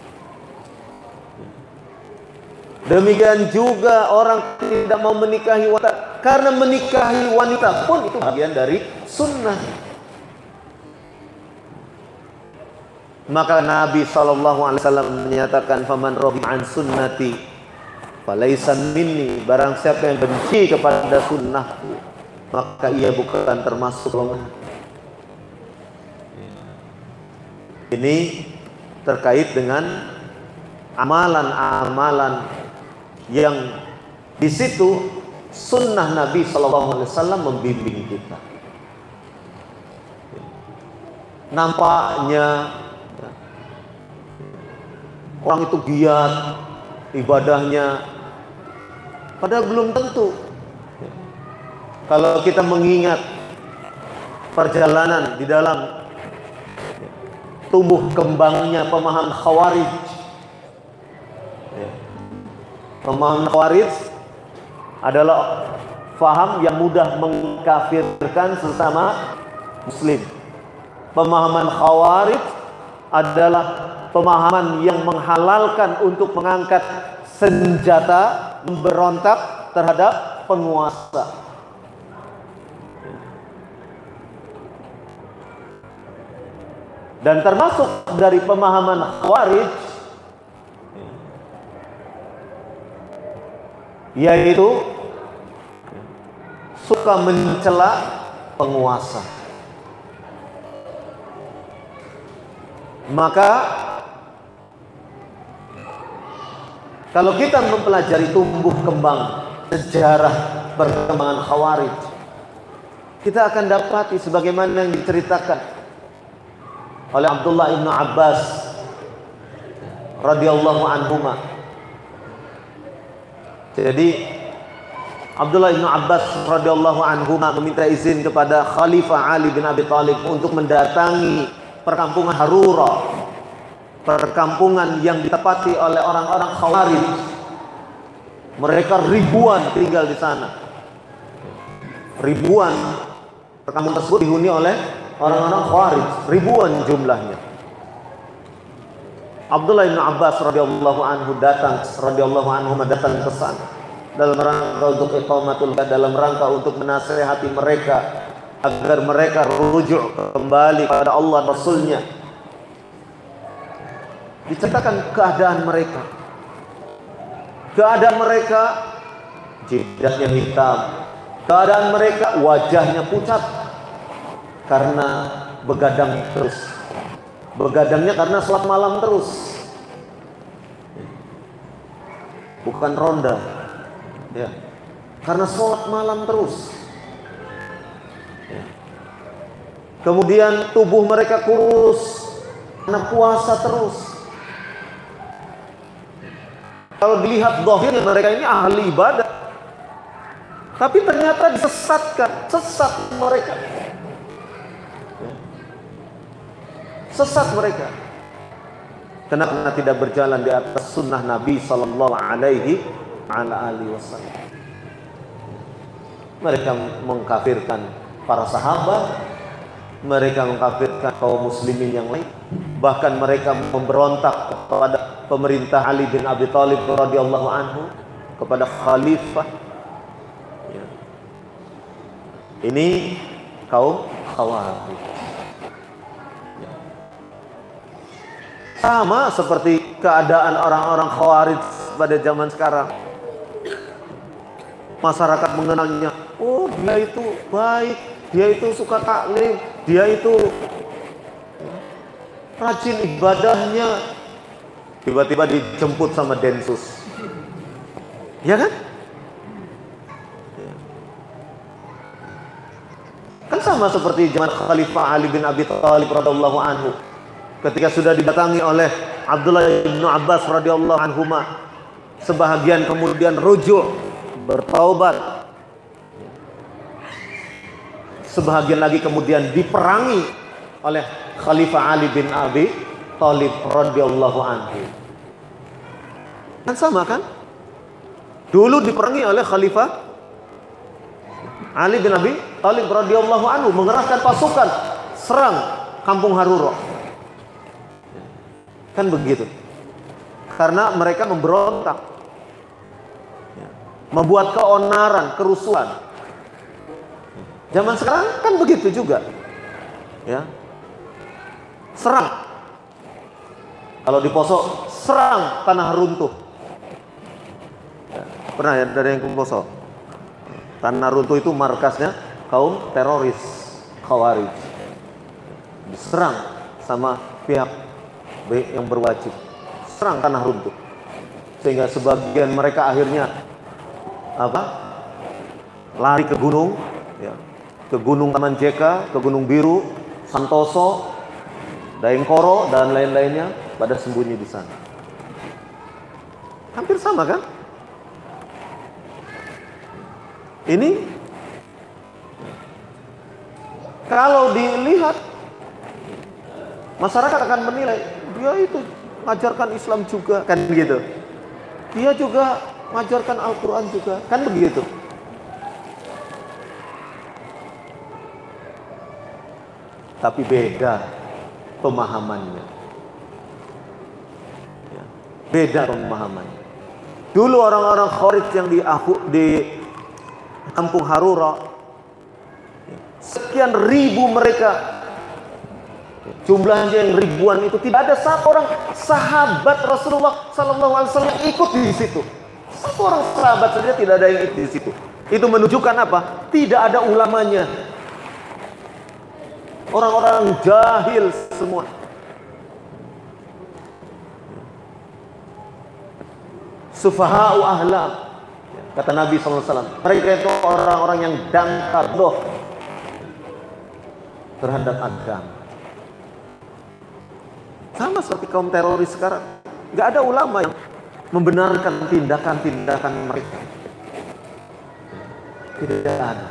Demikian juga orang tidak mau menikahi wanita, karena menikahi wanita pun itu bagian dari sunnah. Maka Nabi SAW menyatakan, faman raghiba an sunnati falaysa minni, barang siapa yang benci kepada sunnahku, maka ia bukan termasuk golongan. Ini terkait dengan amalan-amalan yang di situ sunnah Nabi SAW membimbing kita. Nampaknya orang itu giat ibadahnya, padahal belum tentu. Kalau kita mengingat perjalanan di dalam tumbuh kembangnya pemahaman Khawarij, pemahaman Khawarij adalah faham yang mudah mengkafirkan sesama muslim. Pemahaman Khawarij adalah pemahaman yang menghalalkan untuk mengangkat senjata memberontak terhadap penguasa. Dan termasuk dari pemahaman Khawarij yaitu suka mencela penguasa. Maka kalau kita mempelajari tumbuh kembang sejarah perkembangan Khawarij, kita akan dapati sebagaimana yang diceritakan oleh Abdullah ibn Abbas radhiyallahu anhuma. Jadi Abdullah ibn Abbas radhiyallahu anhuma meminta izin kepada Khalifah Ali bin Abi Thalib untuk mendatangi perkampungan Harura, perkampungan yang ditempati oleh orang-orang Khawarij. Mereka ribuan tinggal di sana. Ribuan perkampungan tersebut dihuni oleh orang-orang Khawarij, ribuan jumlahnya. Abdullah bin Abbas radhiyallahu anhu datang ke sana dalam rangka untuk iqamatul hujjah, dalam rangka untuk menasihati mereka agar mereka rujuk kembali kepada Allah Rasulnya. Diceritakan keadaan mereka. Keadaan mereka jidatnya hitam, keadaan mereka wajahnya pucat karena begadang terus. Begadangnya karena sholat malam terus, bukan ronda ya, karena sholat malam terus ya. Kemudian tubuh mereka kurus karena puasa terus. Kalau dilihat zahirnya mereka ini ahli ibadah, tapi ternyata disesatkan, sesat mereka. Sesat mereka. Kenapa tidak berjalan di atas sunnah Nabi sallallahu alaihi wasallam? Mereka mengkafirkan para sahabat, mereka mengkafirkan kaum muslimin yang lain, bahkan mereka memberontak kepada pemerintah Ali bin Abi Thalib radhiyallahu anhu, kepada khalifah. Ini kaum Khawarij. Sama seperti keadaan orang-orang Khawarij pada zaman sekarang. Masyarakat mengenalnya, oh dia itu baik, dia itu suka taklim, dia itu rajin ibadahnya. Tiba-tiba dijemput sama Densus, ya kan? Kan sama seperti zaman Khalifah Ali bin Abi Thalib radhiyallahu anhu. Ketika sudah didatangi oleh Abdullah bin Abbas radhiyallahu anhuma, sebahagian kemudian rujuk, bertaubat. Sebahagian lagi kemudian diperangi oleh Khalifah Ali bin Abi Thalib radhiyallahu anhu. Kan sama kan? Dulu diperangi oleh Khalifah Ali bin Abi Thalib radhiyallahu anhu, mengerahkan pasukan serang kampung Harura. Kan begitu. Karena mereka memberontak, membuat keonaran, kerusuhan. Zaman sekarang kan begitu juga, ya. Serang. Kalau di Poso, serang tanah runtuh. Ya, pernah ya dari yang ke Poso? Tanah runtuh itu markasnya kaum teroris Khawarij. Diserang sama pihak yang berwajib, serang tanah runtuh, sehingga sebagian mereka akhirnya lari ke gunung, ya, ke Gunung Taman Jeka, ke Gunung Biru, Santoso, Daengkoro dan lain-lainnya, pada sembunyi di sana. Hampir sama kan? Ini kalau dilihat, masyarakat akan menilai dia itu mengajarkan Islam juga, kan begitu. Dia juga mengajarkan Al-Quran juga, kan begitu. tapi beda pemahamannya. Ya, beda pemahamannya. Dulu orang-orang Khawarij yang di kampung Harura, sekian ribu mereka, jumlahnya yang ribuan itu, tidak ada satu orang sahabat Rasulullah SAW yang ikut di situ. Satu orang sahabat saja tidak ada yang ikut di situ. Itu menunjukkan apa? Tidak ada ulamanya. Orang-orang jahil semua. Sufaha'u ahlam, kata Nabi SAW. Mereka itu orang-orang yang dangkal bodoh terhadap agama. Sama seperti kaum teroris sekarang. Gak ada ulama yang membenarkan tindakan-tindakan mereka. Tidak ada.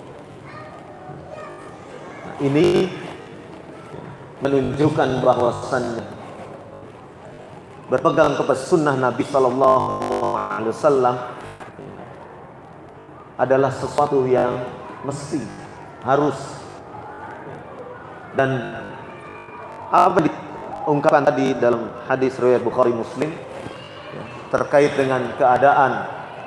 Nah, ini menunjukkan bahwasannya berpegang kepada sunnah Nabi SAW adalah sesuatu yang mesti, harus. Dan apa diungkapkan tadi dalam hadis riwayat Bukhari Muslim terkait dengan keadaan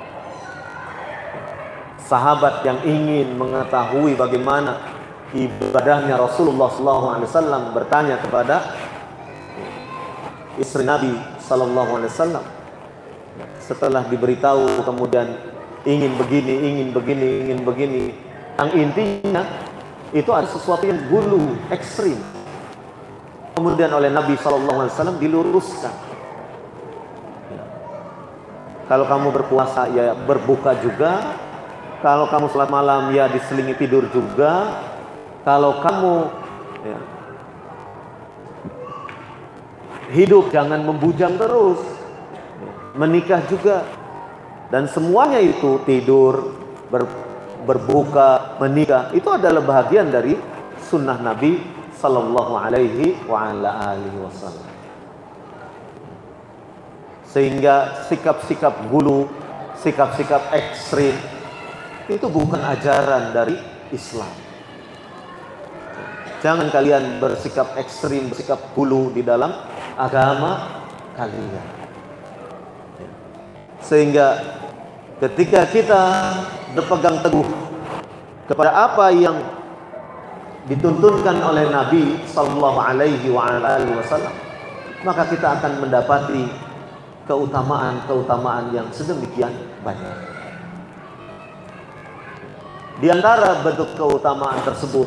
sahabat yang ingin mengetahui bagaimana ibadahnya Rasulullah SAW, bertanya kepada istri Nabi SAW. Setelah diberitahu kemudian ingin begini. Yang intinya itu ada sesuatu yang gulu, ekstrim. Kemudian oleh Nabi SAW diluruskan. Kalau kamu berpuasa ya berbuka juga. Kalau kamu salat malam ya diselingi tidur juga. Kalau kamu ya, hidup jangan membujang terus. Menikah juga. Dan semuanya itu tidur, berbuka, menikah, itu adalah bahagian dari sunnah Nabi Sallallahu Alaihi Wasallam. Sehingga sikap-sikap gulu, sikap-sikap ekstrim itu bukan ajaran dari Islam. Jangan kalian bersikap ekstrim, bersikap gulu di dalam agama kalian. Sehingga ketika kita berpegang teguh kepada apa yang dituntunkan oleh Nabi Sallallahu Alaihi Wasallam, maka kita akan mendapati keutamaan yang sedemikian banyak. Di antara bentuk keutamaan tersebut,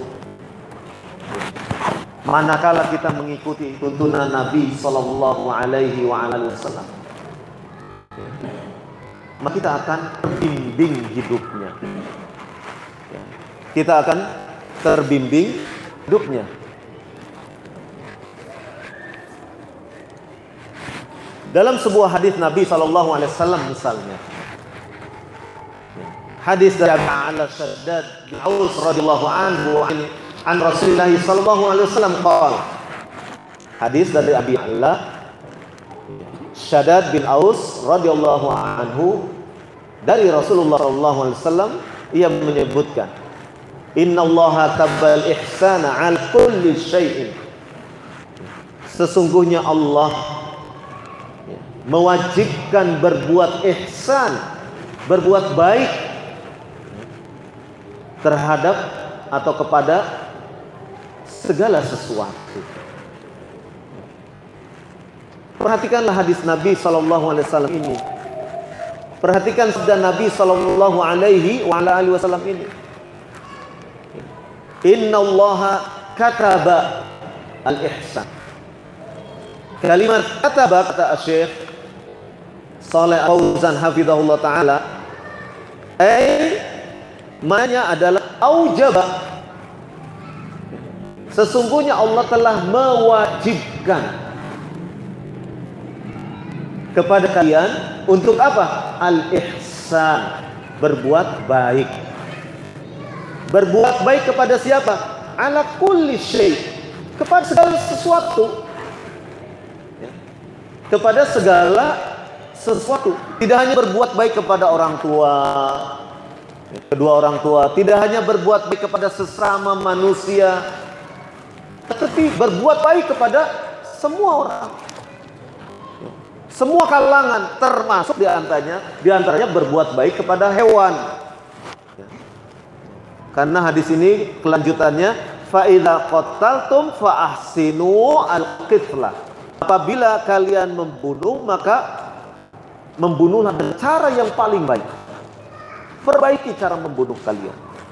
manakala kita mengikuti tuntunan Nabi Sallallahu Alaihi Wasallam, maka kita akan terbimbing hidupnya. Kita akan terbimbing hidupnya. Dalam sebuah hadis Nabi SAW misalnya, hadis dari Abu Ala Shaddad bin Aus radhiyallahu anhu an Rasulullah SAW qala, hadis dari Abi Ala Shaddad bin Aus radhiyallahu anhu dari Rasulullah SAW, ia menyebutkan, innallaha tabbal ihsana al kulli syai'in, sesungguhnya Allah mewajibkan berbuat ihsan, berbuat baik terhadap atau kepada segala sesuatu. Perhatikanlah hadis Nabi SAW ini. Perhatikan sabda Nabi SAW ini. Innallaha kataba al-ihsan. Kalimat kataba, kata Syekh Saleh Fauzan hafizahullah ta'ala, maknanya adalah aujaba. Sesungguhnya Allah telah mewajibkan kepada kalian untuk apa? Al-ihsan, berbuat baik. Berbuat baik kepada siapa? Ala kulli syai', kepada segala sesuatu. Kepada segala sesuatu. Tidak hanya berbuat baik kepada orang tua, kedua orang tua, tidak hanya berbuat baik kepada sesama manusia, tetapi berbuat baik kepada semua orang, semua kalangan, termasuk diantaranya berbuat baik kepada hewan. Karena hadis ini kelanjutannya, fa idza qataltum fa ahsinu al-qitlah. Apabila kalian membunuh, maka membunuhlah dengan cara yang paling baik. Perbaiki cara membunuh kalian.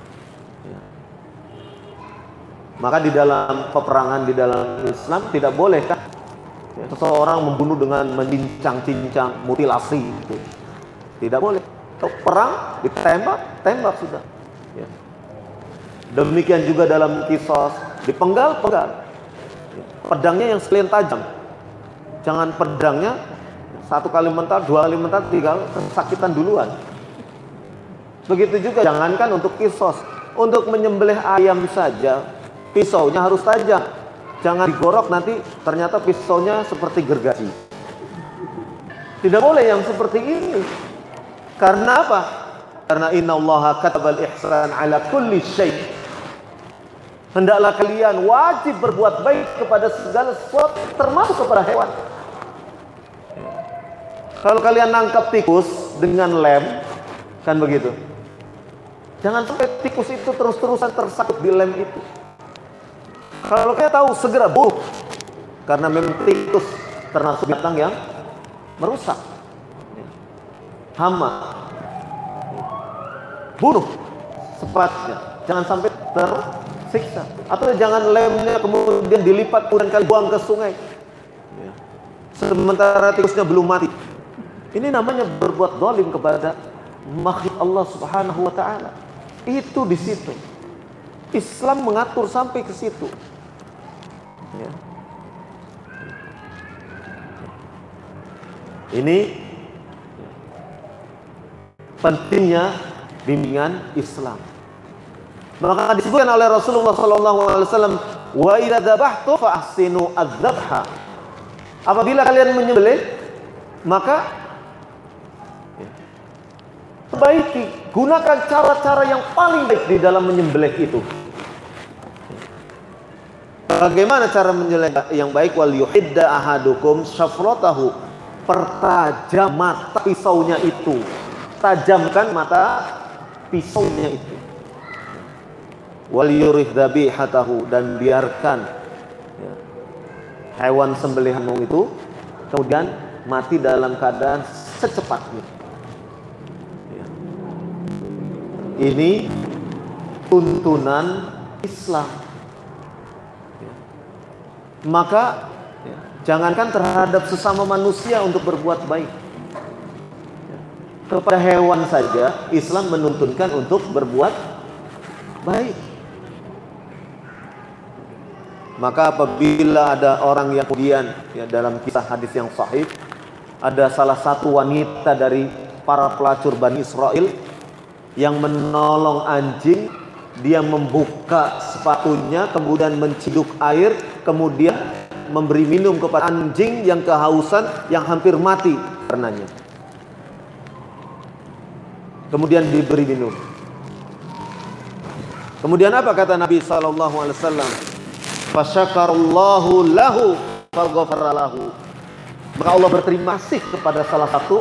Maka di dalam peperangan, di dalam Islam tidak boleh kan seseorang membunuh dengan mencincang-cincang, mutilasi gitu. Tidak boleh. Perang ditembak sudah. Ya. Demikian juga dalam kisos, dipenggal. Pedangnya yang sekalian tajam. Jangan pedangnya satu kali mental, dua kali mental, tiga kesakitan duluan. Begitu juga jangankan untuk kisos, untuk menyembelih ayam saja pisaunya harus tajam. Jangan digorok nanti ternyata pisaunya seperti gergaji. Tidak boleh yang seperti ini. Karena apa? Karena innallaha katabal ihsan ala kulli syai'. Hendaklah kalian wajib berbuat baik kepada segala sesuatu, termasuk kepada hewan. Kalau kalian nangkap tikus dengan lem, kan begitu. Jangan sampai tikus itu terus-terusan tersangkut di lem itu. Kalau kalian tahu, segera bunuh. Karena memang tikus termasuk binatang yang merusak. Hama. Bunuh secepatnya. Jangan sampai tersiksa. Atau jangan lemnya kemudian dilipat kemudian kalian buang ke sungai. Sementara tikusnya belum mati. Ini namanya berbuat zalim kepada makhluk Allah Subhanahu wa taala. Itu di situ. Islam mengatur sampai ke situ. Ya. Ini pentingnya bimbingan Islam. Maka disebutkan oleh Rasulullah sallallahu alaihi wasallam, "Wa idza dzabhtu fa ahsinu adz-dzabha." Apabila kalian menyembelih, maka perbaiki, gunakan cara-cara yang paling baik di dalam menyembelih itu. Bagaimana cara menyembelih yang baik? Wal yuhidda ahadukum syafratahu. Pertajam mata pisaunya itu. Tajamkan mata pisaunya itu. Wal yurih dzabihatahu, dan biarkan hewan sembelihanmu itu kemudian mati dalam keadaan secepatnya. Ini tuntunan Islam. Maka jangankan terhadap sesama manusia untuk berbuat baik. Kepada hewan saja Islam menuntunkan untuk berbuat baik. Maka apabila ada orang yang kemudian, dalam kisah hadis yang sahih, ada salah satu wanita dari para pelacur Bani Israel yang menolong anjing, dia membuka sepatunya, kemudian menciduk air, kemudian memberi minum kepada anjing yang kehausan, yang hampir mati karenanya. Kemudian diberi minum. Kemudian apa kata Nabi sallallahu alaihi wasallam? Fasyakarallahu lahu faghfara lahu. Maka Allah berterima kasih kepada salah satu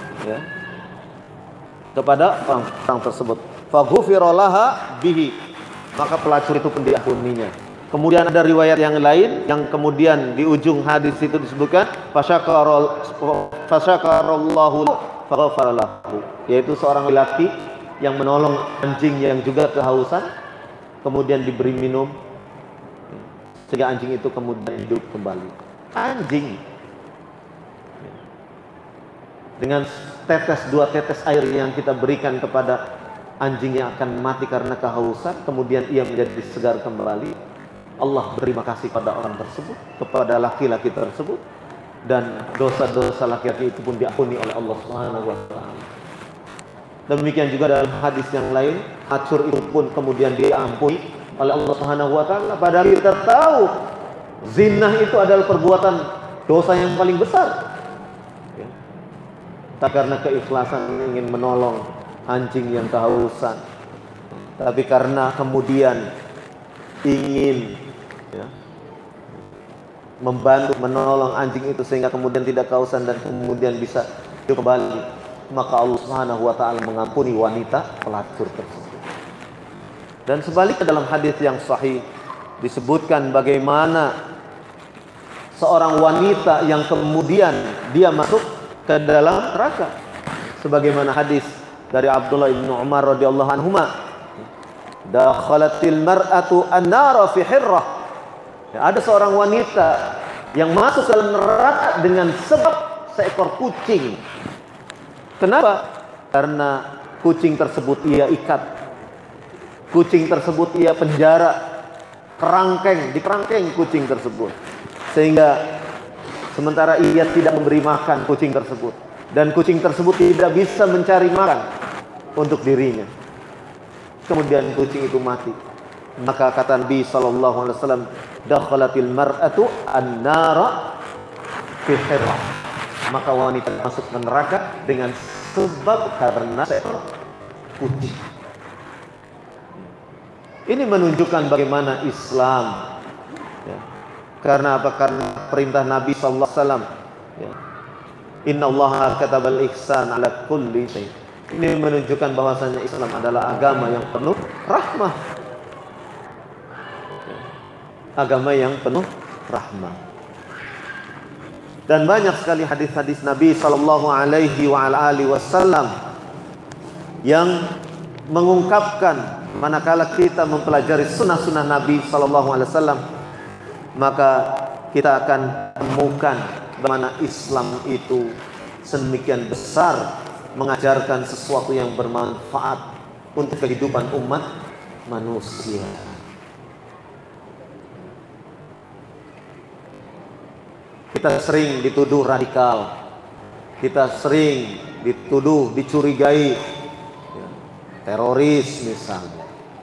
kepada orang tersebut. Faghfira laha bihi. Maka pelacur itu pun diampuninya. Kemudian ada riwayat yang lain yang kemudian di ujung hadis itu disebutkan fasyakarallahu faghfara lahu, yaitu seorang lelaki yang menolong anjing yang juga kehausan, kemudian diberi minum sehingga anjing itu kemudian hidup kembali. Anjing dengan dua tetes air yang kita berikan kepada anjing yang akan mati karena kehausan, kemudian ia menjadi segar kembali. Allah berterima kasih pada orang tersebut, kepada laki-laki tersebut, dan dosa-dosa laki-laki itu pun diampuni oleh Allah Subhanahu wa taala. Demikian juga dalam hadis yang lain, acur itu pun kemudian diampuni oleh Allah Subhanahu wa taala. Padahal kita tahu zina itu adalah perbuatan dosa yang paling besar. Tak karena keikhlasan ingin menolong anjing yang kehausan, tapi karena kemudian ingin membantu menolong anjing itu sehingga kemudian tidak kehausan dan kemudian bisa hidup kembali, maka Allah Subhanahu wa taala mengampuni wanita pelacur tersebut. Dan sebaliknya dalam hadis yang sahih disebutkan bagaimana seorang wanita yang kemudian dia masuk ke dalam neraka, sebagaimana hadis dari Abdullah bin Umar radhiyallahu anhuma, dakhalatil mar'atu an-nara fi hirrah. Ada seorang wanita yang masuk ke dalam neraka dengan sebab seekor kucing. Kenapa? Karena kucing tersebut ia ikat, kucing tersebut ia penjara, dikerangkeng kucing tersebut, sehingga sementara ia tidak memberi makan kucing tersebut, dan kucing tersebut tidak bisa mencari makan untuk dirinya. Kemudian kucing itu mati. Maka kata Nabi sallallahu alaihi wasallam, dakhalatil mar'atu an-nara fi hirrah. Maka wanita masuk ke neraka dengan sebab karena seekor kucing. Ini menunjukkan bagaimana Islam, ya. Karena apa? Karena perintah Nabi sallallahu alaihi wasallam, ya. Innallaha katabal ihsan ala kulli syai'. Ini menunjukkan bahwasanya Islam adalah agama yang penuh rahmah. Agama yang penuh rahmah. Dan banyak sekali hadis-hadis Nabi sallallahu alaihi wasallam yang mengungkapkan manakala kita mempelajari sunnah-sunnah Nabi sallallahu alaihi wasallam, maka kita akan temukan bagaimana Islam itu sedemikian besar mengajarkan sesuatu yang bermanfaat untuk kehidupan umat manusia. Kita sering dituduh radikal, kita sering dituduh, dicurigai teroris misalnya,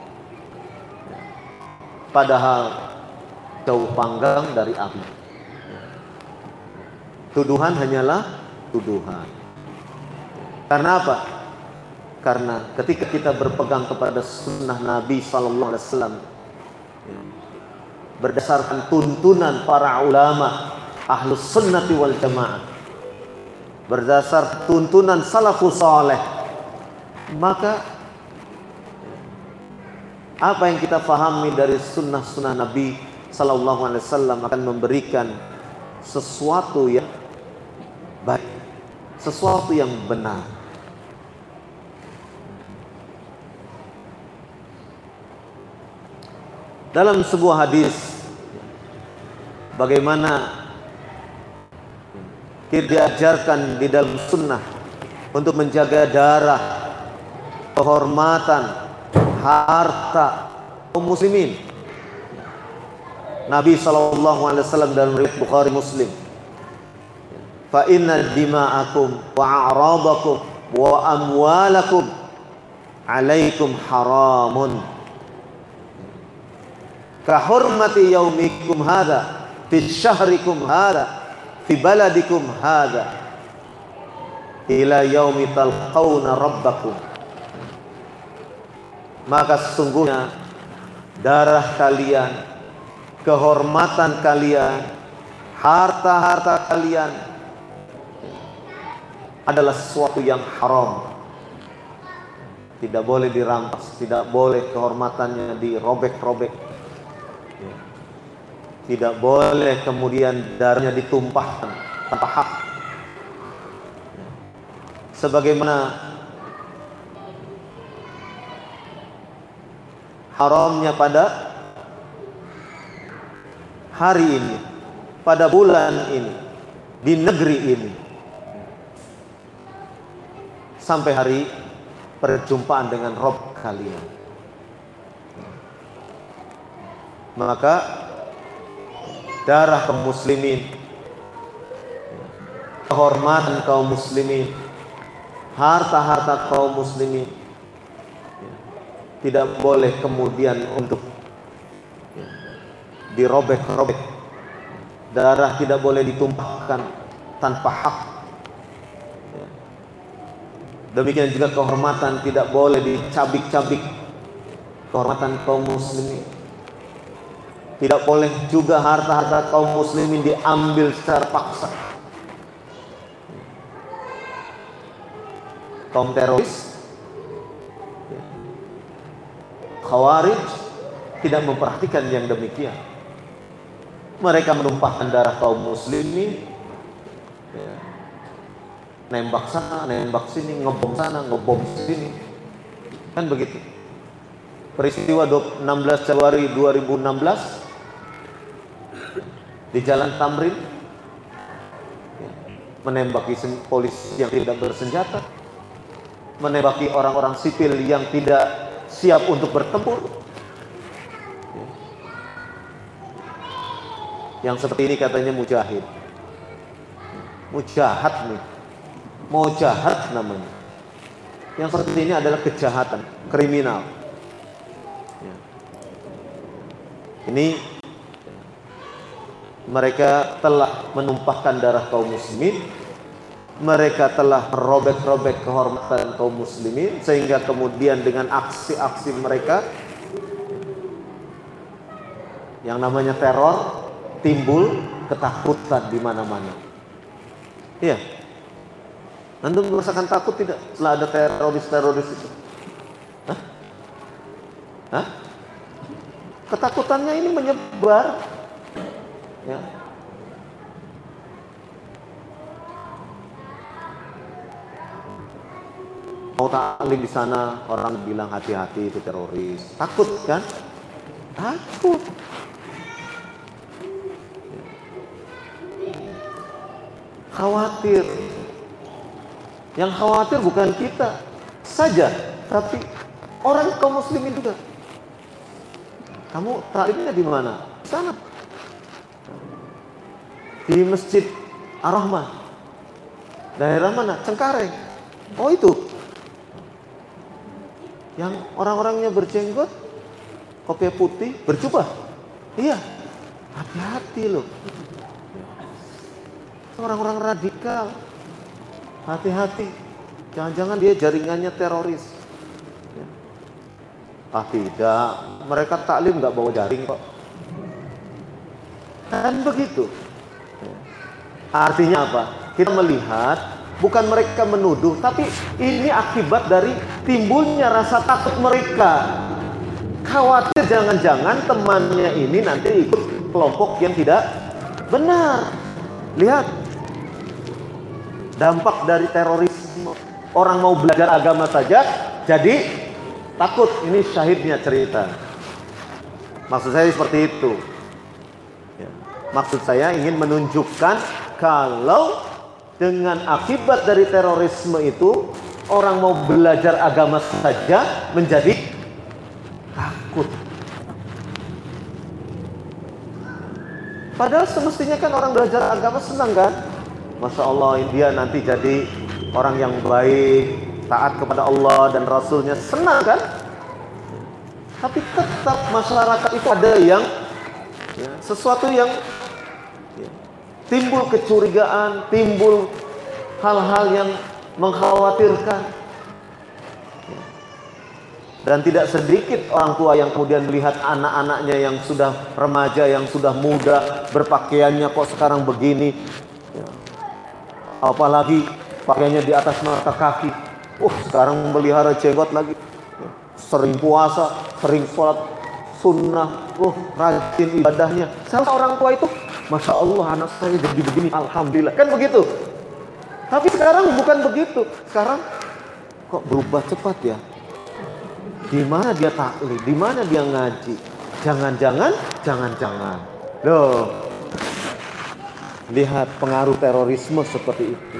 padahal jauh panggang dari api. Tuduhan hanyalah tuduhan. Karena apa? Karena ketika kita berpegang kepada sunnah Nabi sallallahu alaihi wasallam, berdasarkan tuntunan para ulama Ahlus Sunnati wal Jamaah, berdasar tuntunan salafus saleh, maka apa yang kita fahami dari sunnah-sunnah Nabi sallallahu alaihi wasallam akan memberikan sesuatu yang baik, sesuatu yang benar. Dalam sebuah hadis, bagaimana kita diajarkan di dalam sunnah untuk menjaga darah, kehormatan, harta kaum muslimin. Nabi SAW dalam riwayat Bukhari Muslim, fa inna dima'akum wa a'radakum wa amwalakum alaikum haramun ka hurmati yaumikum hadha fi syahrikum hadha fi baladikum hadha ila yaumi talqauna rabbakum. Maka sesungguhnya darah kalian, kehormatan kalian, harta-harta kalian adalah sesuatu yang haram. Tidak boleh dirampas, tidak boleh kehormatannya dirobek-robek, tidak boleh kemudian darahnya ditumpahkan tanpa hak. Sebagaimana haramnya pada hari ini, pada bulan ini, di negeri ini, sampai hari perjumpaan dengan Rabb kalian. Maka darah kaum muslimin, kehormatan kaum muslimin, harta-harta kaum muslimin tidak boleh kemudian untuk dirobek-robek. Darah tidak boleh ditumpahkan tanpa hak. Demikian juga kehormatan tidak boleh dicabik-cabik, kehormatan kaum muslimin. Tidak boleh juga harta-harta kaum muslimin diambil secara paksa. Kaum teroris, Khawarij tidak memperhatikan yang demikian. Mereka menumpahkan darah kaum muslimin, nembak sana, nembak sini, ngebom sana, ngebom sini. Kan begitu. Peristiwa 16 Januari 2016 di Jalan Tamrin, menembaki polisi yang tidak bersenjata, menembaki orang-orang sipil yang tidak siap untuk bertempur. Yang seperti ini katanya mujahid. Mujahad nih. Mujahad namanya. Yang seperti ini adalah kejahatan, kriminal. Ini mereka telah menumpahkan darah kaum muslimin. Mereka telah merobek-robek kehormatan kaum muslimin, sehingga kemudian dengan aksi-aksi mereka yang namanya teror, timbul ketakutan di mana-mana. Iya. Antum merasakan takut tidak setelah ada teroris itu? Hah? Hah? Ketakutannya ini menyebar. Ya. Mau taklim di sana, orang bilang hati-hati itu teroris. Takut kan? Takut. Khawatir. Yang khawatir bukan kita saja, tapi orang kaum muslimin juga. Kamu taklimnya di mana? Di sana. Di Masjid Ar-Rahman. Daerah mana? Cengkareng. Oh itu. Yang orang-orangnya berjenggot, kopiah putih, berjubah. Iya. Hati-hati loh. Orang-orang radikal. Hati-hati. Jangan-jangan dia jaringannya teroris. Ah tidak. Mereka taklim gak bawa jaring kok. Kan begitu. Artinya apa? Kita melihat bukan mereka menuduh, tapi ini akibat dari timbulnya rasa takut mereka. Khawatir jangan-jangan temannya ini nanti ikut kelompok yang tidak benar. Lihat dampak dari terorisme. Orang mau belajar agama saja jadi takut. Ini syahidnya cerita. Maksud saya seperti itu. Maksud saya ingin menunjukkan kalau dengan akibat dari terorisme itu orang mau belajar agama saja menjadi takut. Padahal semestinya kan orang belajar agama senang kan? Masya Allah, dia nanti jadi orang yang baik, taat kepada Allah dan Rasulnya, senang kan? Tapi tetap masyarakat itu ada yang sesuatu yang timbul kecurigaan, timbul hal-hal yang mengkhawatirkan. Dan tidak sedikit orang tua yang kemudian melihat anak-anaknya yang sudah remaja, yang sudah muda, berpakaiannya kok sekarang begini. Apalagi pakaiannya di atas mata kaki. Sekarang melihara jenggot lagi. Sering puasa, sering sholat sunnah, rajin ibadahnya. Salah orang tua itu, Masya Allah anak saya jadi begini, Alhamdulillah. Kan begitu. Tapi sekarang bukan begitu. Sekarang kok berubah cepat ya. Di mana dia taklim, di mana dia ngaji. Jangan-jangan. Loh. Lihat pengaruh terorisme seperti itu.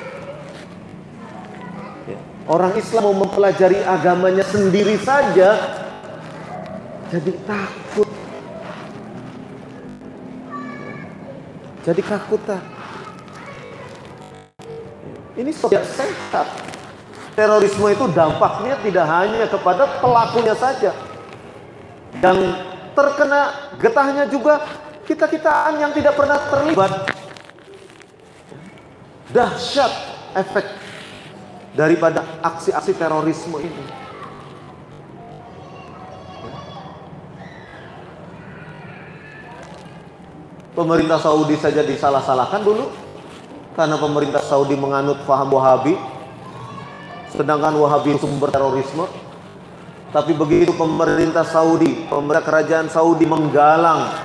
Orang Islam mau mempelajari agamanya sendiri saja jadi takut. Jadi kakutan. Ini tidak sehat. Terorisme itu dampaknya tidak hanya kepada pelakunya saja. Yang terkena getahnya juga kita-kitaan yang tidak pernah terlibat. Dahsyat efek daripada aksi-aksi terorisme ini. Pemerintah Saudi saja disalah-salahkan dulu karena pemerintah Saudi menganut paham Wahabi, sedangkan Wahabi sumber terorisme. Tapi begitu pemerintah Saudi, pemerintah kerajaan Saudi menggalang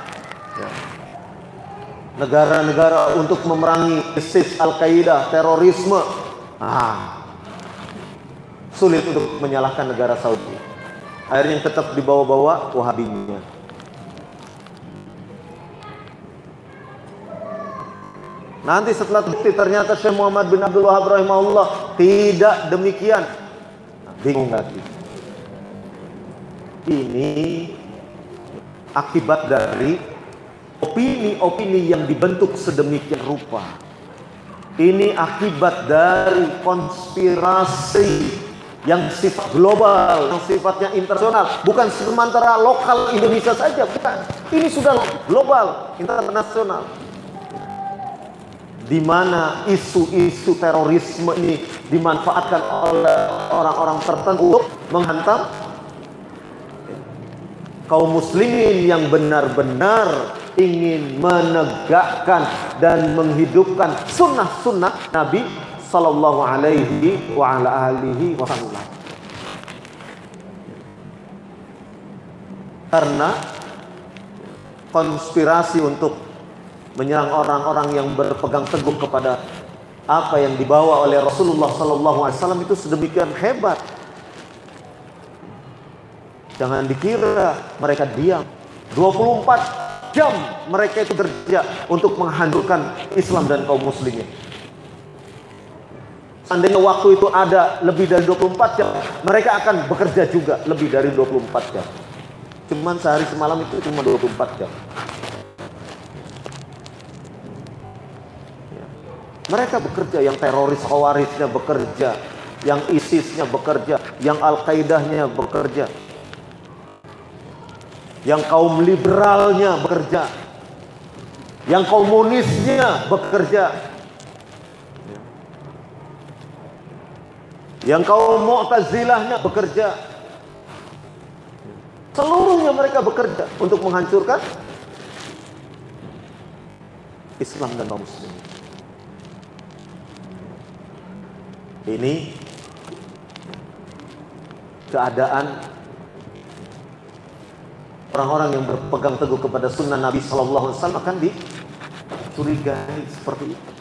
negara-negara untuk memerangi ISIS, Al-Qaeda, terorisme, sulit untuk menyalahkan negara Saudi. Akhirnya tetap dibawa-bawa Wahabinya. Nanti setelah terbukti ternyata Syekh Muhammad bin Abdul Wahab rahimahullah tidak demikian, bingung lagi. Ini akibat dari opini-opini yang dibentuk sedemikian rupa. Ini akibat dari konspirasi yang sifat global, yang sifatnya internasional, bukan sementara lokal Indonesia saja, bukan. Ini sudah global, internasional. Di mana isu-isu terorisme ini dimanfaatkan oleh orang-orang tertentu untuk menghantam kaum muslimin yang benar-benar ingin menegakkan dan menghidupkan sunnah-sunnah Nabi Sallallahu Alaihi wa ala alihi wasallam. Karena konspirasi untuk menyerang orang-orang yang berpegang teguh kepada apa yang dibawa oleh Rasulullah Sallallahu Alaihi Wasallam itu sedemikian hebat. Jangan dikira mereka diam. 24 jam mereka itu kerja untuk menghancurkan Islam dan kaum muslimin. Seandainya waktu itu ada lebih dari 24 jam, mereka akan bekerja juga lebih dari 24 jam. Cuman sehari semalam itu cuma 24 jam. Mereka bekerja, yang teroris Khawarijnya bekerja, yang ISISnya bekerja, yang Al-Qaedahnya bekerja, yang kaum liberalnya bekerja, yang komunisnya bekerja, yang kaum Mu'tazilahnya bekerja. Seluruhnya mereka bekerja untuk menghancurkan Islam dan kaum muslimin. Ini keadaan orang-orang yang berpegang teguh kepada sunnah Nabi Sallallahu Alaihi Wasallam akan dicurigai seperti itu.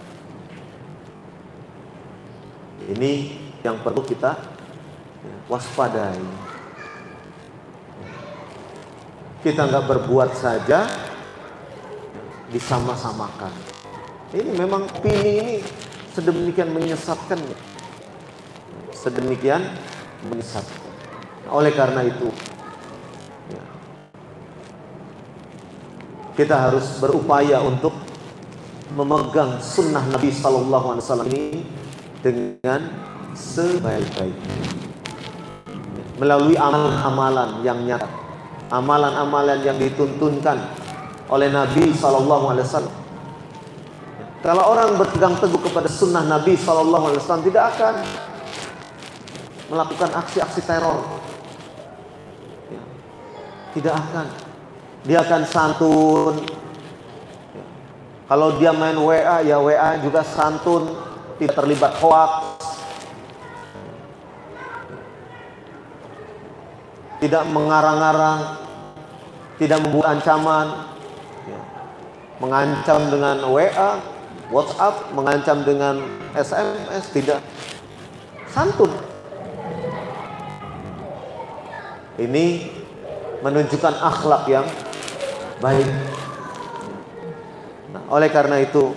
Ini yang perlu kita waspadai. Kita nggak berbuat saja disama-samakan. Ini memang pilih ini sedemikian menyesatkan, sedemikian menyesatkan. Oleh karena itu, kita harus berupaya untuk memegang sunnah Nabi Sallallahu Alaihi Wasallam ini dengan sebaik-baiknya melalui amalan-amalan yang nyata, amalan-amalan yang dituntunkan oleh Nabi Sallallahu Alaihi Wasallam. Kalau orang berpegang teguh kepada sunnah Nabi Sallallahu Alaihi Wasallam, tidak akan melakukan aksi-aksi teror, tidak akan. Dia akan santun. Kalau dia main WA, ya WA juga santun, tidak terlibat hoaks, tidak mengarang-arang, tidak membuat ancaman, mengancam dengan WA, WhatsApp, mengancam dengan SMS, tidak, santun. Ini menunjukkan akhlak yang baik. Nah, oleh karena itu,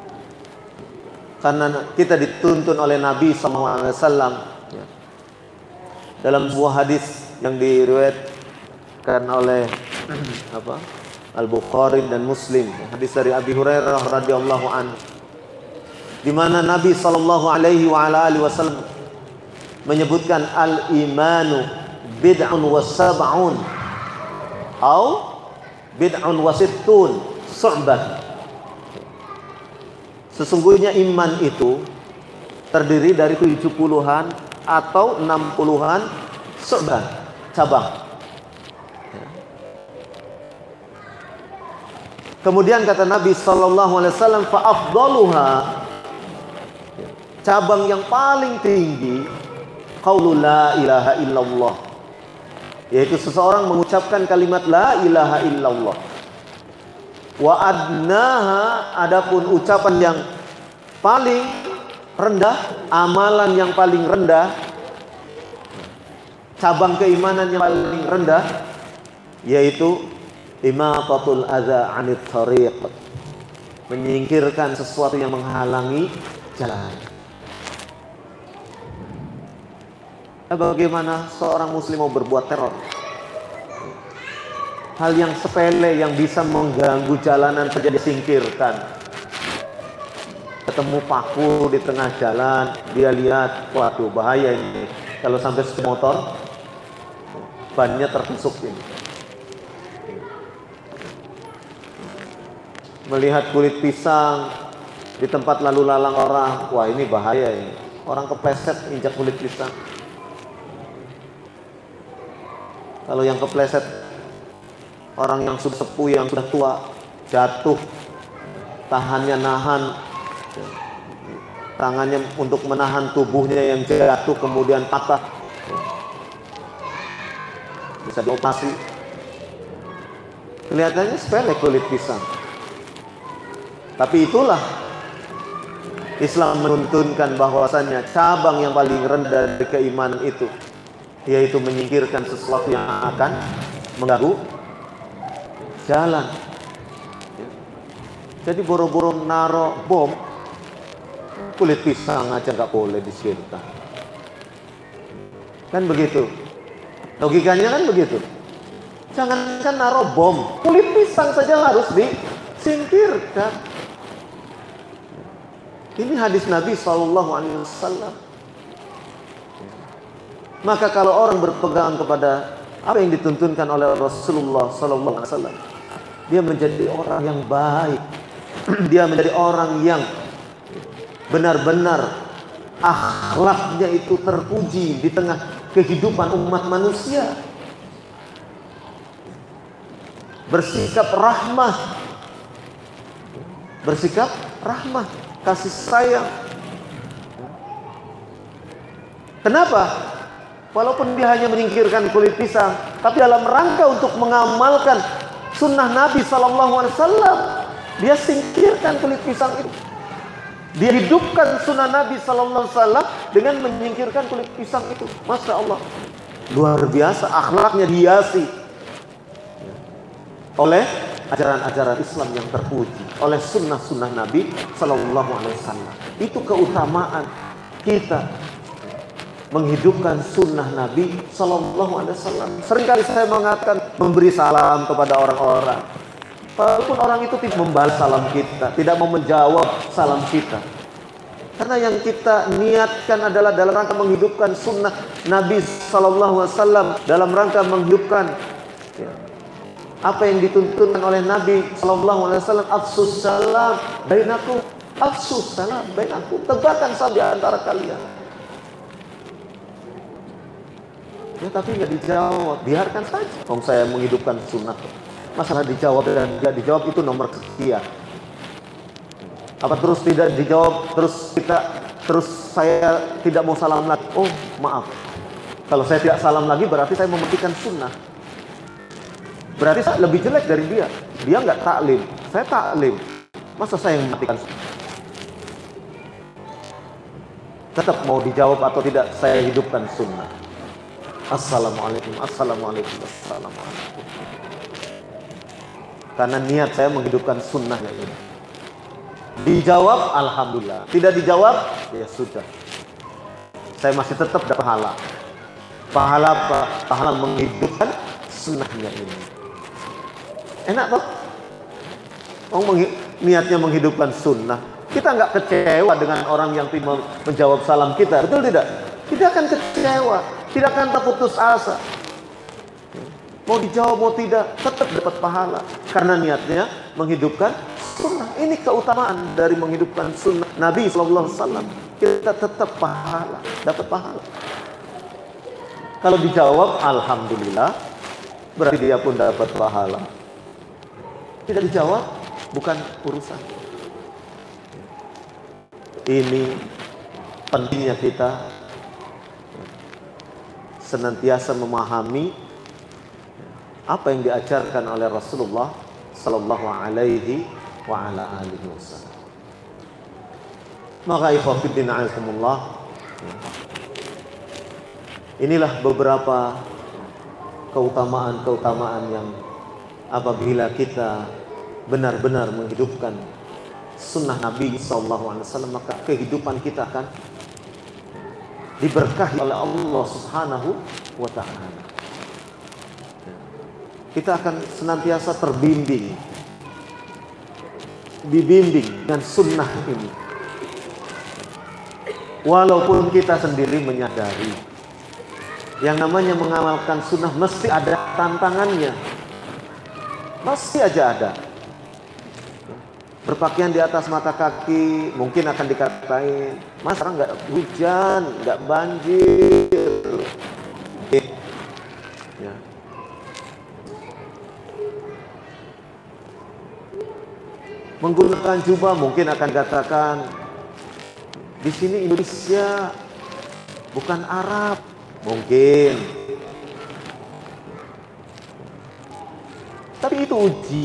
karena kita dituntun oleh Nabi SAW dalam sebuah hadis yang diriwayatkan oleh Al-Bukhari dan Muslim, hadis dari Abi Hurairah radhiyallahu anhu, di mana Nabi sallallahu alaihi wasallam menyebutkan al-imanu bid'un wa sab'un au bid'un wa sittun su'bah. Sesungguhnya iman itu terdiri dari 70-an atau 60-an su'bah, cabang. Kemudian kata Nabi sallallahu alaihi wasallam, fa afdaluha, cabang yang paling tinggi, qaulu la ilaha illallah, yaitu seseorang mengucapkan kalimat la ilaha illallah. Wa adnaha, adapun ucapan yang paling rendah, amalan yang paling rendah, cabang keimanan yang paling rendah, yaitu imatatul adza 'anit thariq, menyingkirkan sesuatu yang menghalangi jalan. Bagaimana seorang muslim mau berbuat teror? Hal yang sepele yang bisa mengganggu jalanan saja disingkirkan. Ketemu paku di tengah jalan, dia lihat, waduh bahaya ini. Kalau sampai semotor, bannya tertusuk ini. Melihat kulit pisang di tempat lalu lalang orang, wah ini bahaya ini. Orang kepleset injak kulit pisang. Kalau yang kepleset orang yang sudah sepuh, yang sudah tua, jatuh, tahannya nahan, tangannya untuk menahan tubuhnya yang jatuh kemudian patah, bisa dioperasi. Kelihatannya sepele kulit pisang, tapi itulah Islam menuntunkan bahwasannya cabang yang paling rendah dari keimanan itu, yaitu menyingkirkan sesuatu yang akan mengganggu jalan. Jadi boro-boro naro bom, kulit pisang aja nggak boleh disingkirkan. Kan begitu, logikanya kan begitu. Jangankan naro bom, kulit pisang saja harus disingkirkan. Ini hadis Nabi SAW. Maka kalau orang berpegang kepada apa yang dituntunkan oleh Rasulullah SAW, dia menjadi orang yang baik. Dia menjadi orang yang benar-benar akhlaknya itu terpuji di tengah kehidupan umat manusia. Bersikap rahmah, kasih sayang. Kenapa? Walaupun dia hanya menyingkirkan kulit pisang, tapi dalam rangka untuk mengamalkan sunnah Nabi SAW, dia singkirkan kulit pisang itu. Dia hidupkan sunnah Nabi SAW dengan menyingkirkan kulit pisang itu. Masya Allah, luar biasa akhlaknya, dihiasi oleh ajaran-ajaran Islam yang terpuji, oleh sunnah-sunnah Nabi SAW. Itu keutamaan kita menghidupkan sunnah Nabi SAW. Seringkali saya mengatakan memberi salam kepada orang-orang, walaupun orang itu tidak membalas salam kita, tidak mau menjawab salam kita, karena yang kita niatkan adalah dalam rangka menghidupkan sunnah Nabi SAW, dalam rangka menghidupkan apa yang dituntunkan oleh Nabi SAW. Afsus salam bainakum, afsus salam bainakum, tebarkan salam di antara kalian. Ya tapi nggak dijawab, biarkan saja. Saya menghidupkan sunnah. Masalah dijawab dan tidak dijawab itu nomor sekian. Apa terus tidak dijawab, terus saya tidak mau salam lagi? Oh maaf, kalau saya tidak salam lagi berarti saya mematikan sunnah. Berarti saya lebih jelek dari dia. Dia nggak taklim, saya taklim. Masa saya yang mematikan sunnah? Tetap mau dijawab atau tidak, saya hidupkan sunnah. Assalamualaikum, assalamualaikum, assalamualaikum. Karena niat saya menghidupkan sunnahnya ini. Dijawab, alhamdulillah. Tidak dijawab, ya sudah. Saya masih tetap dapat pahala. Pahala apa? Pahala menghidupkan sunnahnya ini. Enak toh? Niatnya menghidupkan sunnah. Kita nggak kecewa dengan orang yang tidak menjawab salam kita, betul tidak? Tidak akan kecewa, tidak akan terputus asa. Mau dijawab mau tidak, tetap dapat pahala karena niatnya menghidupkan sunnah. Ini keutamaan dari menghidupkan sunnah Nabi SAW. Kita tetap pahala, dapat pahala. Kalau dijawab, alhamdulillah, berarti dia pun dapat pahala. Tidak dijawab, bukan urusan. Ini pentingnya kita senantiasa memahami apa yang diajarkan oleh Rasulullah sallallahu alaihi wa ala alihi wasallam. Maka ikhwatiddin a'azakumullah, inilah beberapa keutamaan-keutamaan yang apabila kita benar-benar menghidupkan sunnah Nabi SAW, maka kehidupan kita akan diberkahi oleh Allah Subhanahu wa ta'ala. Kita akan senantiasa dibimbing dengan sunnah ini. Walaupun kita sendiri menyadari yang namanya mengamalkan sunnah mesti ada tantangannya. Pasti aja ada. Berpakaian di atas mata kaki mungkin akan dikatain, Mas, sekarang nggak hujan, nggak banjir. Ya. Menggunakan jubah mungkin akan katakan, di sini Indonesia bukan Arab, mungkin. Tapi itu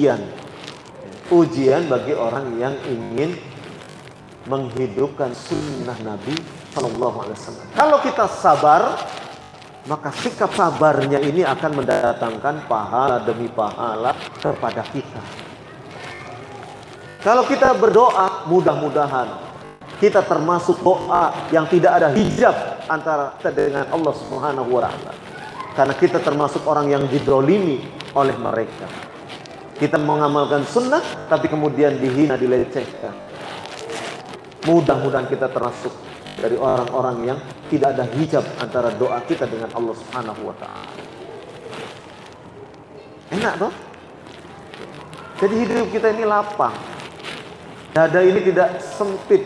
ujian bagi orang yang ingin menghidupkan sunnah Nabi SAW. Kalau kita sabar, maka sikap sabarnya ini akan mendatangkan pahala demi pahala kepada kita. Kalau kita berdoa, mudah-mudahan kita termasuk doa yang tidak ada hijab antara kita dengan Allah Subhanahu wa ta'ala. Karena kita termasuk orang yang didolimi oleh mereka. Kita mengamalkan sunnah tapi kemudian dihina, dilecehkan. Mudah-mudahan kita termasuk dari orang-orang yang tidak ada hijab antara doa kita dengan Allah Subhanahu wa ta'ala. Enak toh? Jadi hidup kita ini lapang. Dada ini tidak sempit,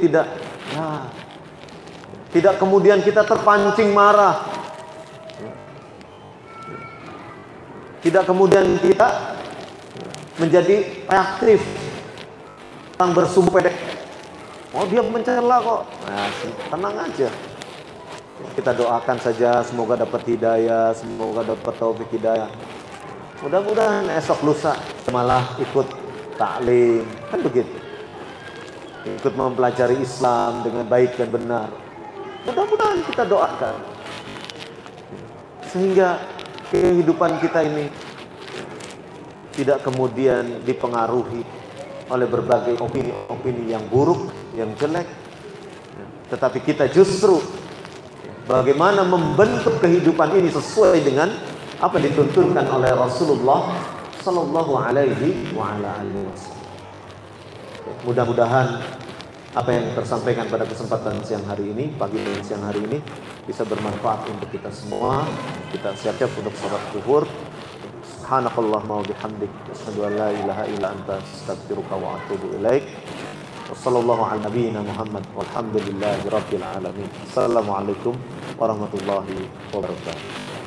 tidak kemudian kita terpancing marah. Tidak kemudian kita menjadi reaktif, orang bersumbu pendek. Oh, dia mencela kok. Nah, tenang aja. Kita doakan saja semoga dapat hidayah, semoga dapat taufik hidayah. Mudah-mudahan esok lusa malah ikut taklim, kan begitu. Ikut mempelajari Islam dengan baik dan benar. Mudah-mudahan kita doakan sehingga kehidupan kita ini tidak kemudian dipengaruhi oleh berbagai opini-opini yang buruk, yang jelek. Tetapi kita justru bagaimana membentuk kehidupan ini sesuai dengan apa yang dituntunkan oleh Rasulullah Sallallahu Alaihi Wasallam. Mudah-mudahan apa yang tersampaikan pada kesempatan siang hari ini, pagi dan siang hari ini, bisa bermanfaat untuk kita semua. Kita siap-siap untuk salat zuhur. Subhanakallahumma wa bihamdik, asyhadu an la ilaha illa anta, astaghfiruka wa atubu ilaik. Wassallallahu ala nabiyyina Muhammad walhamdulillahi rabbil alamin. Assalamualaikum warahmatullahi wabarakatuh.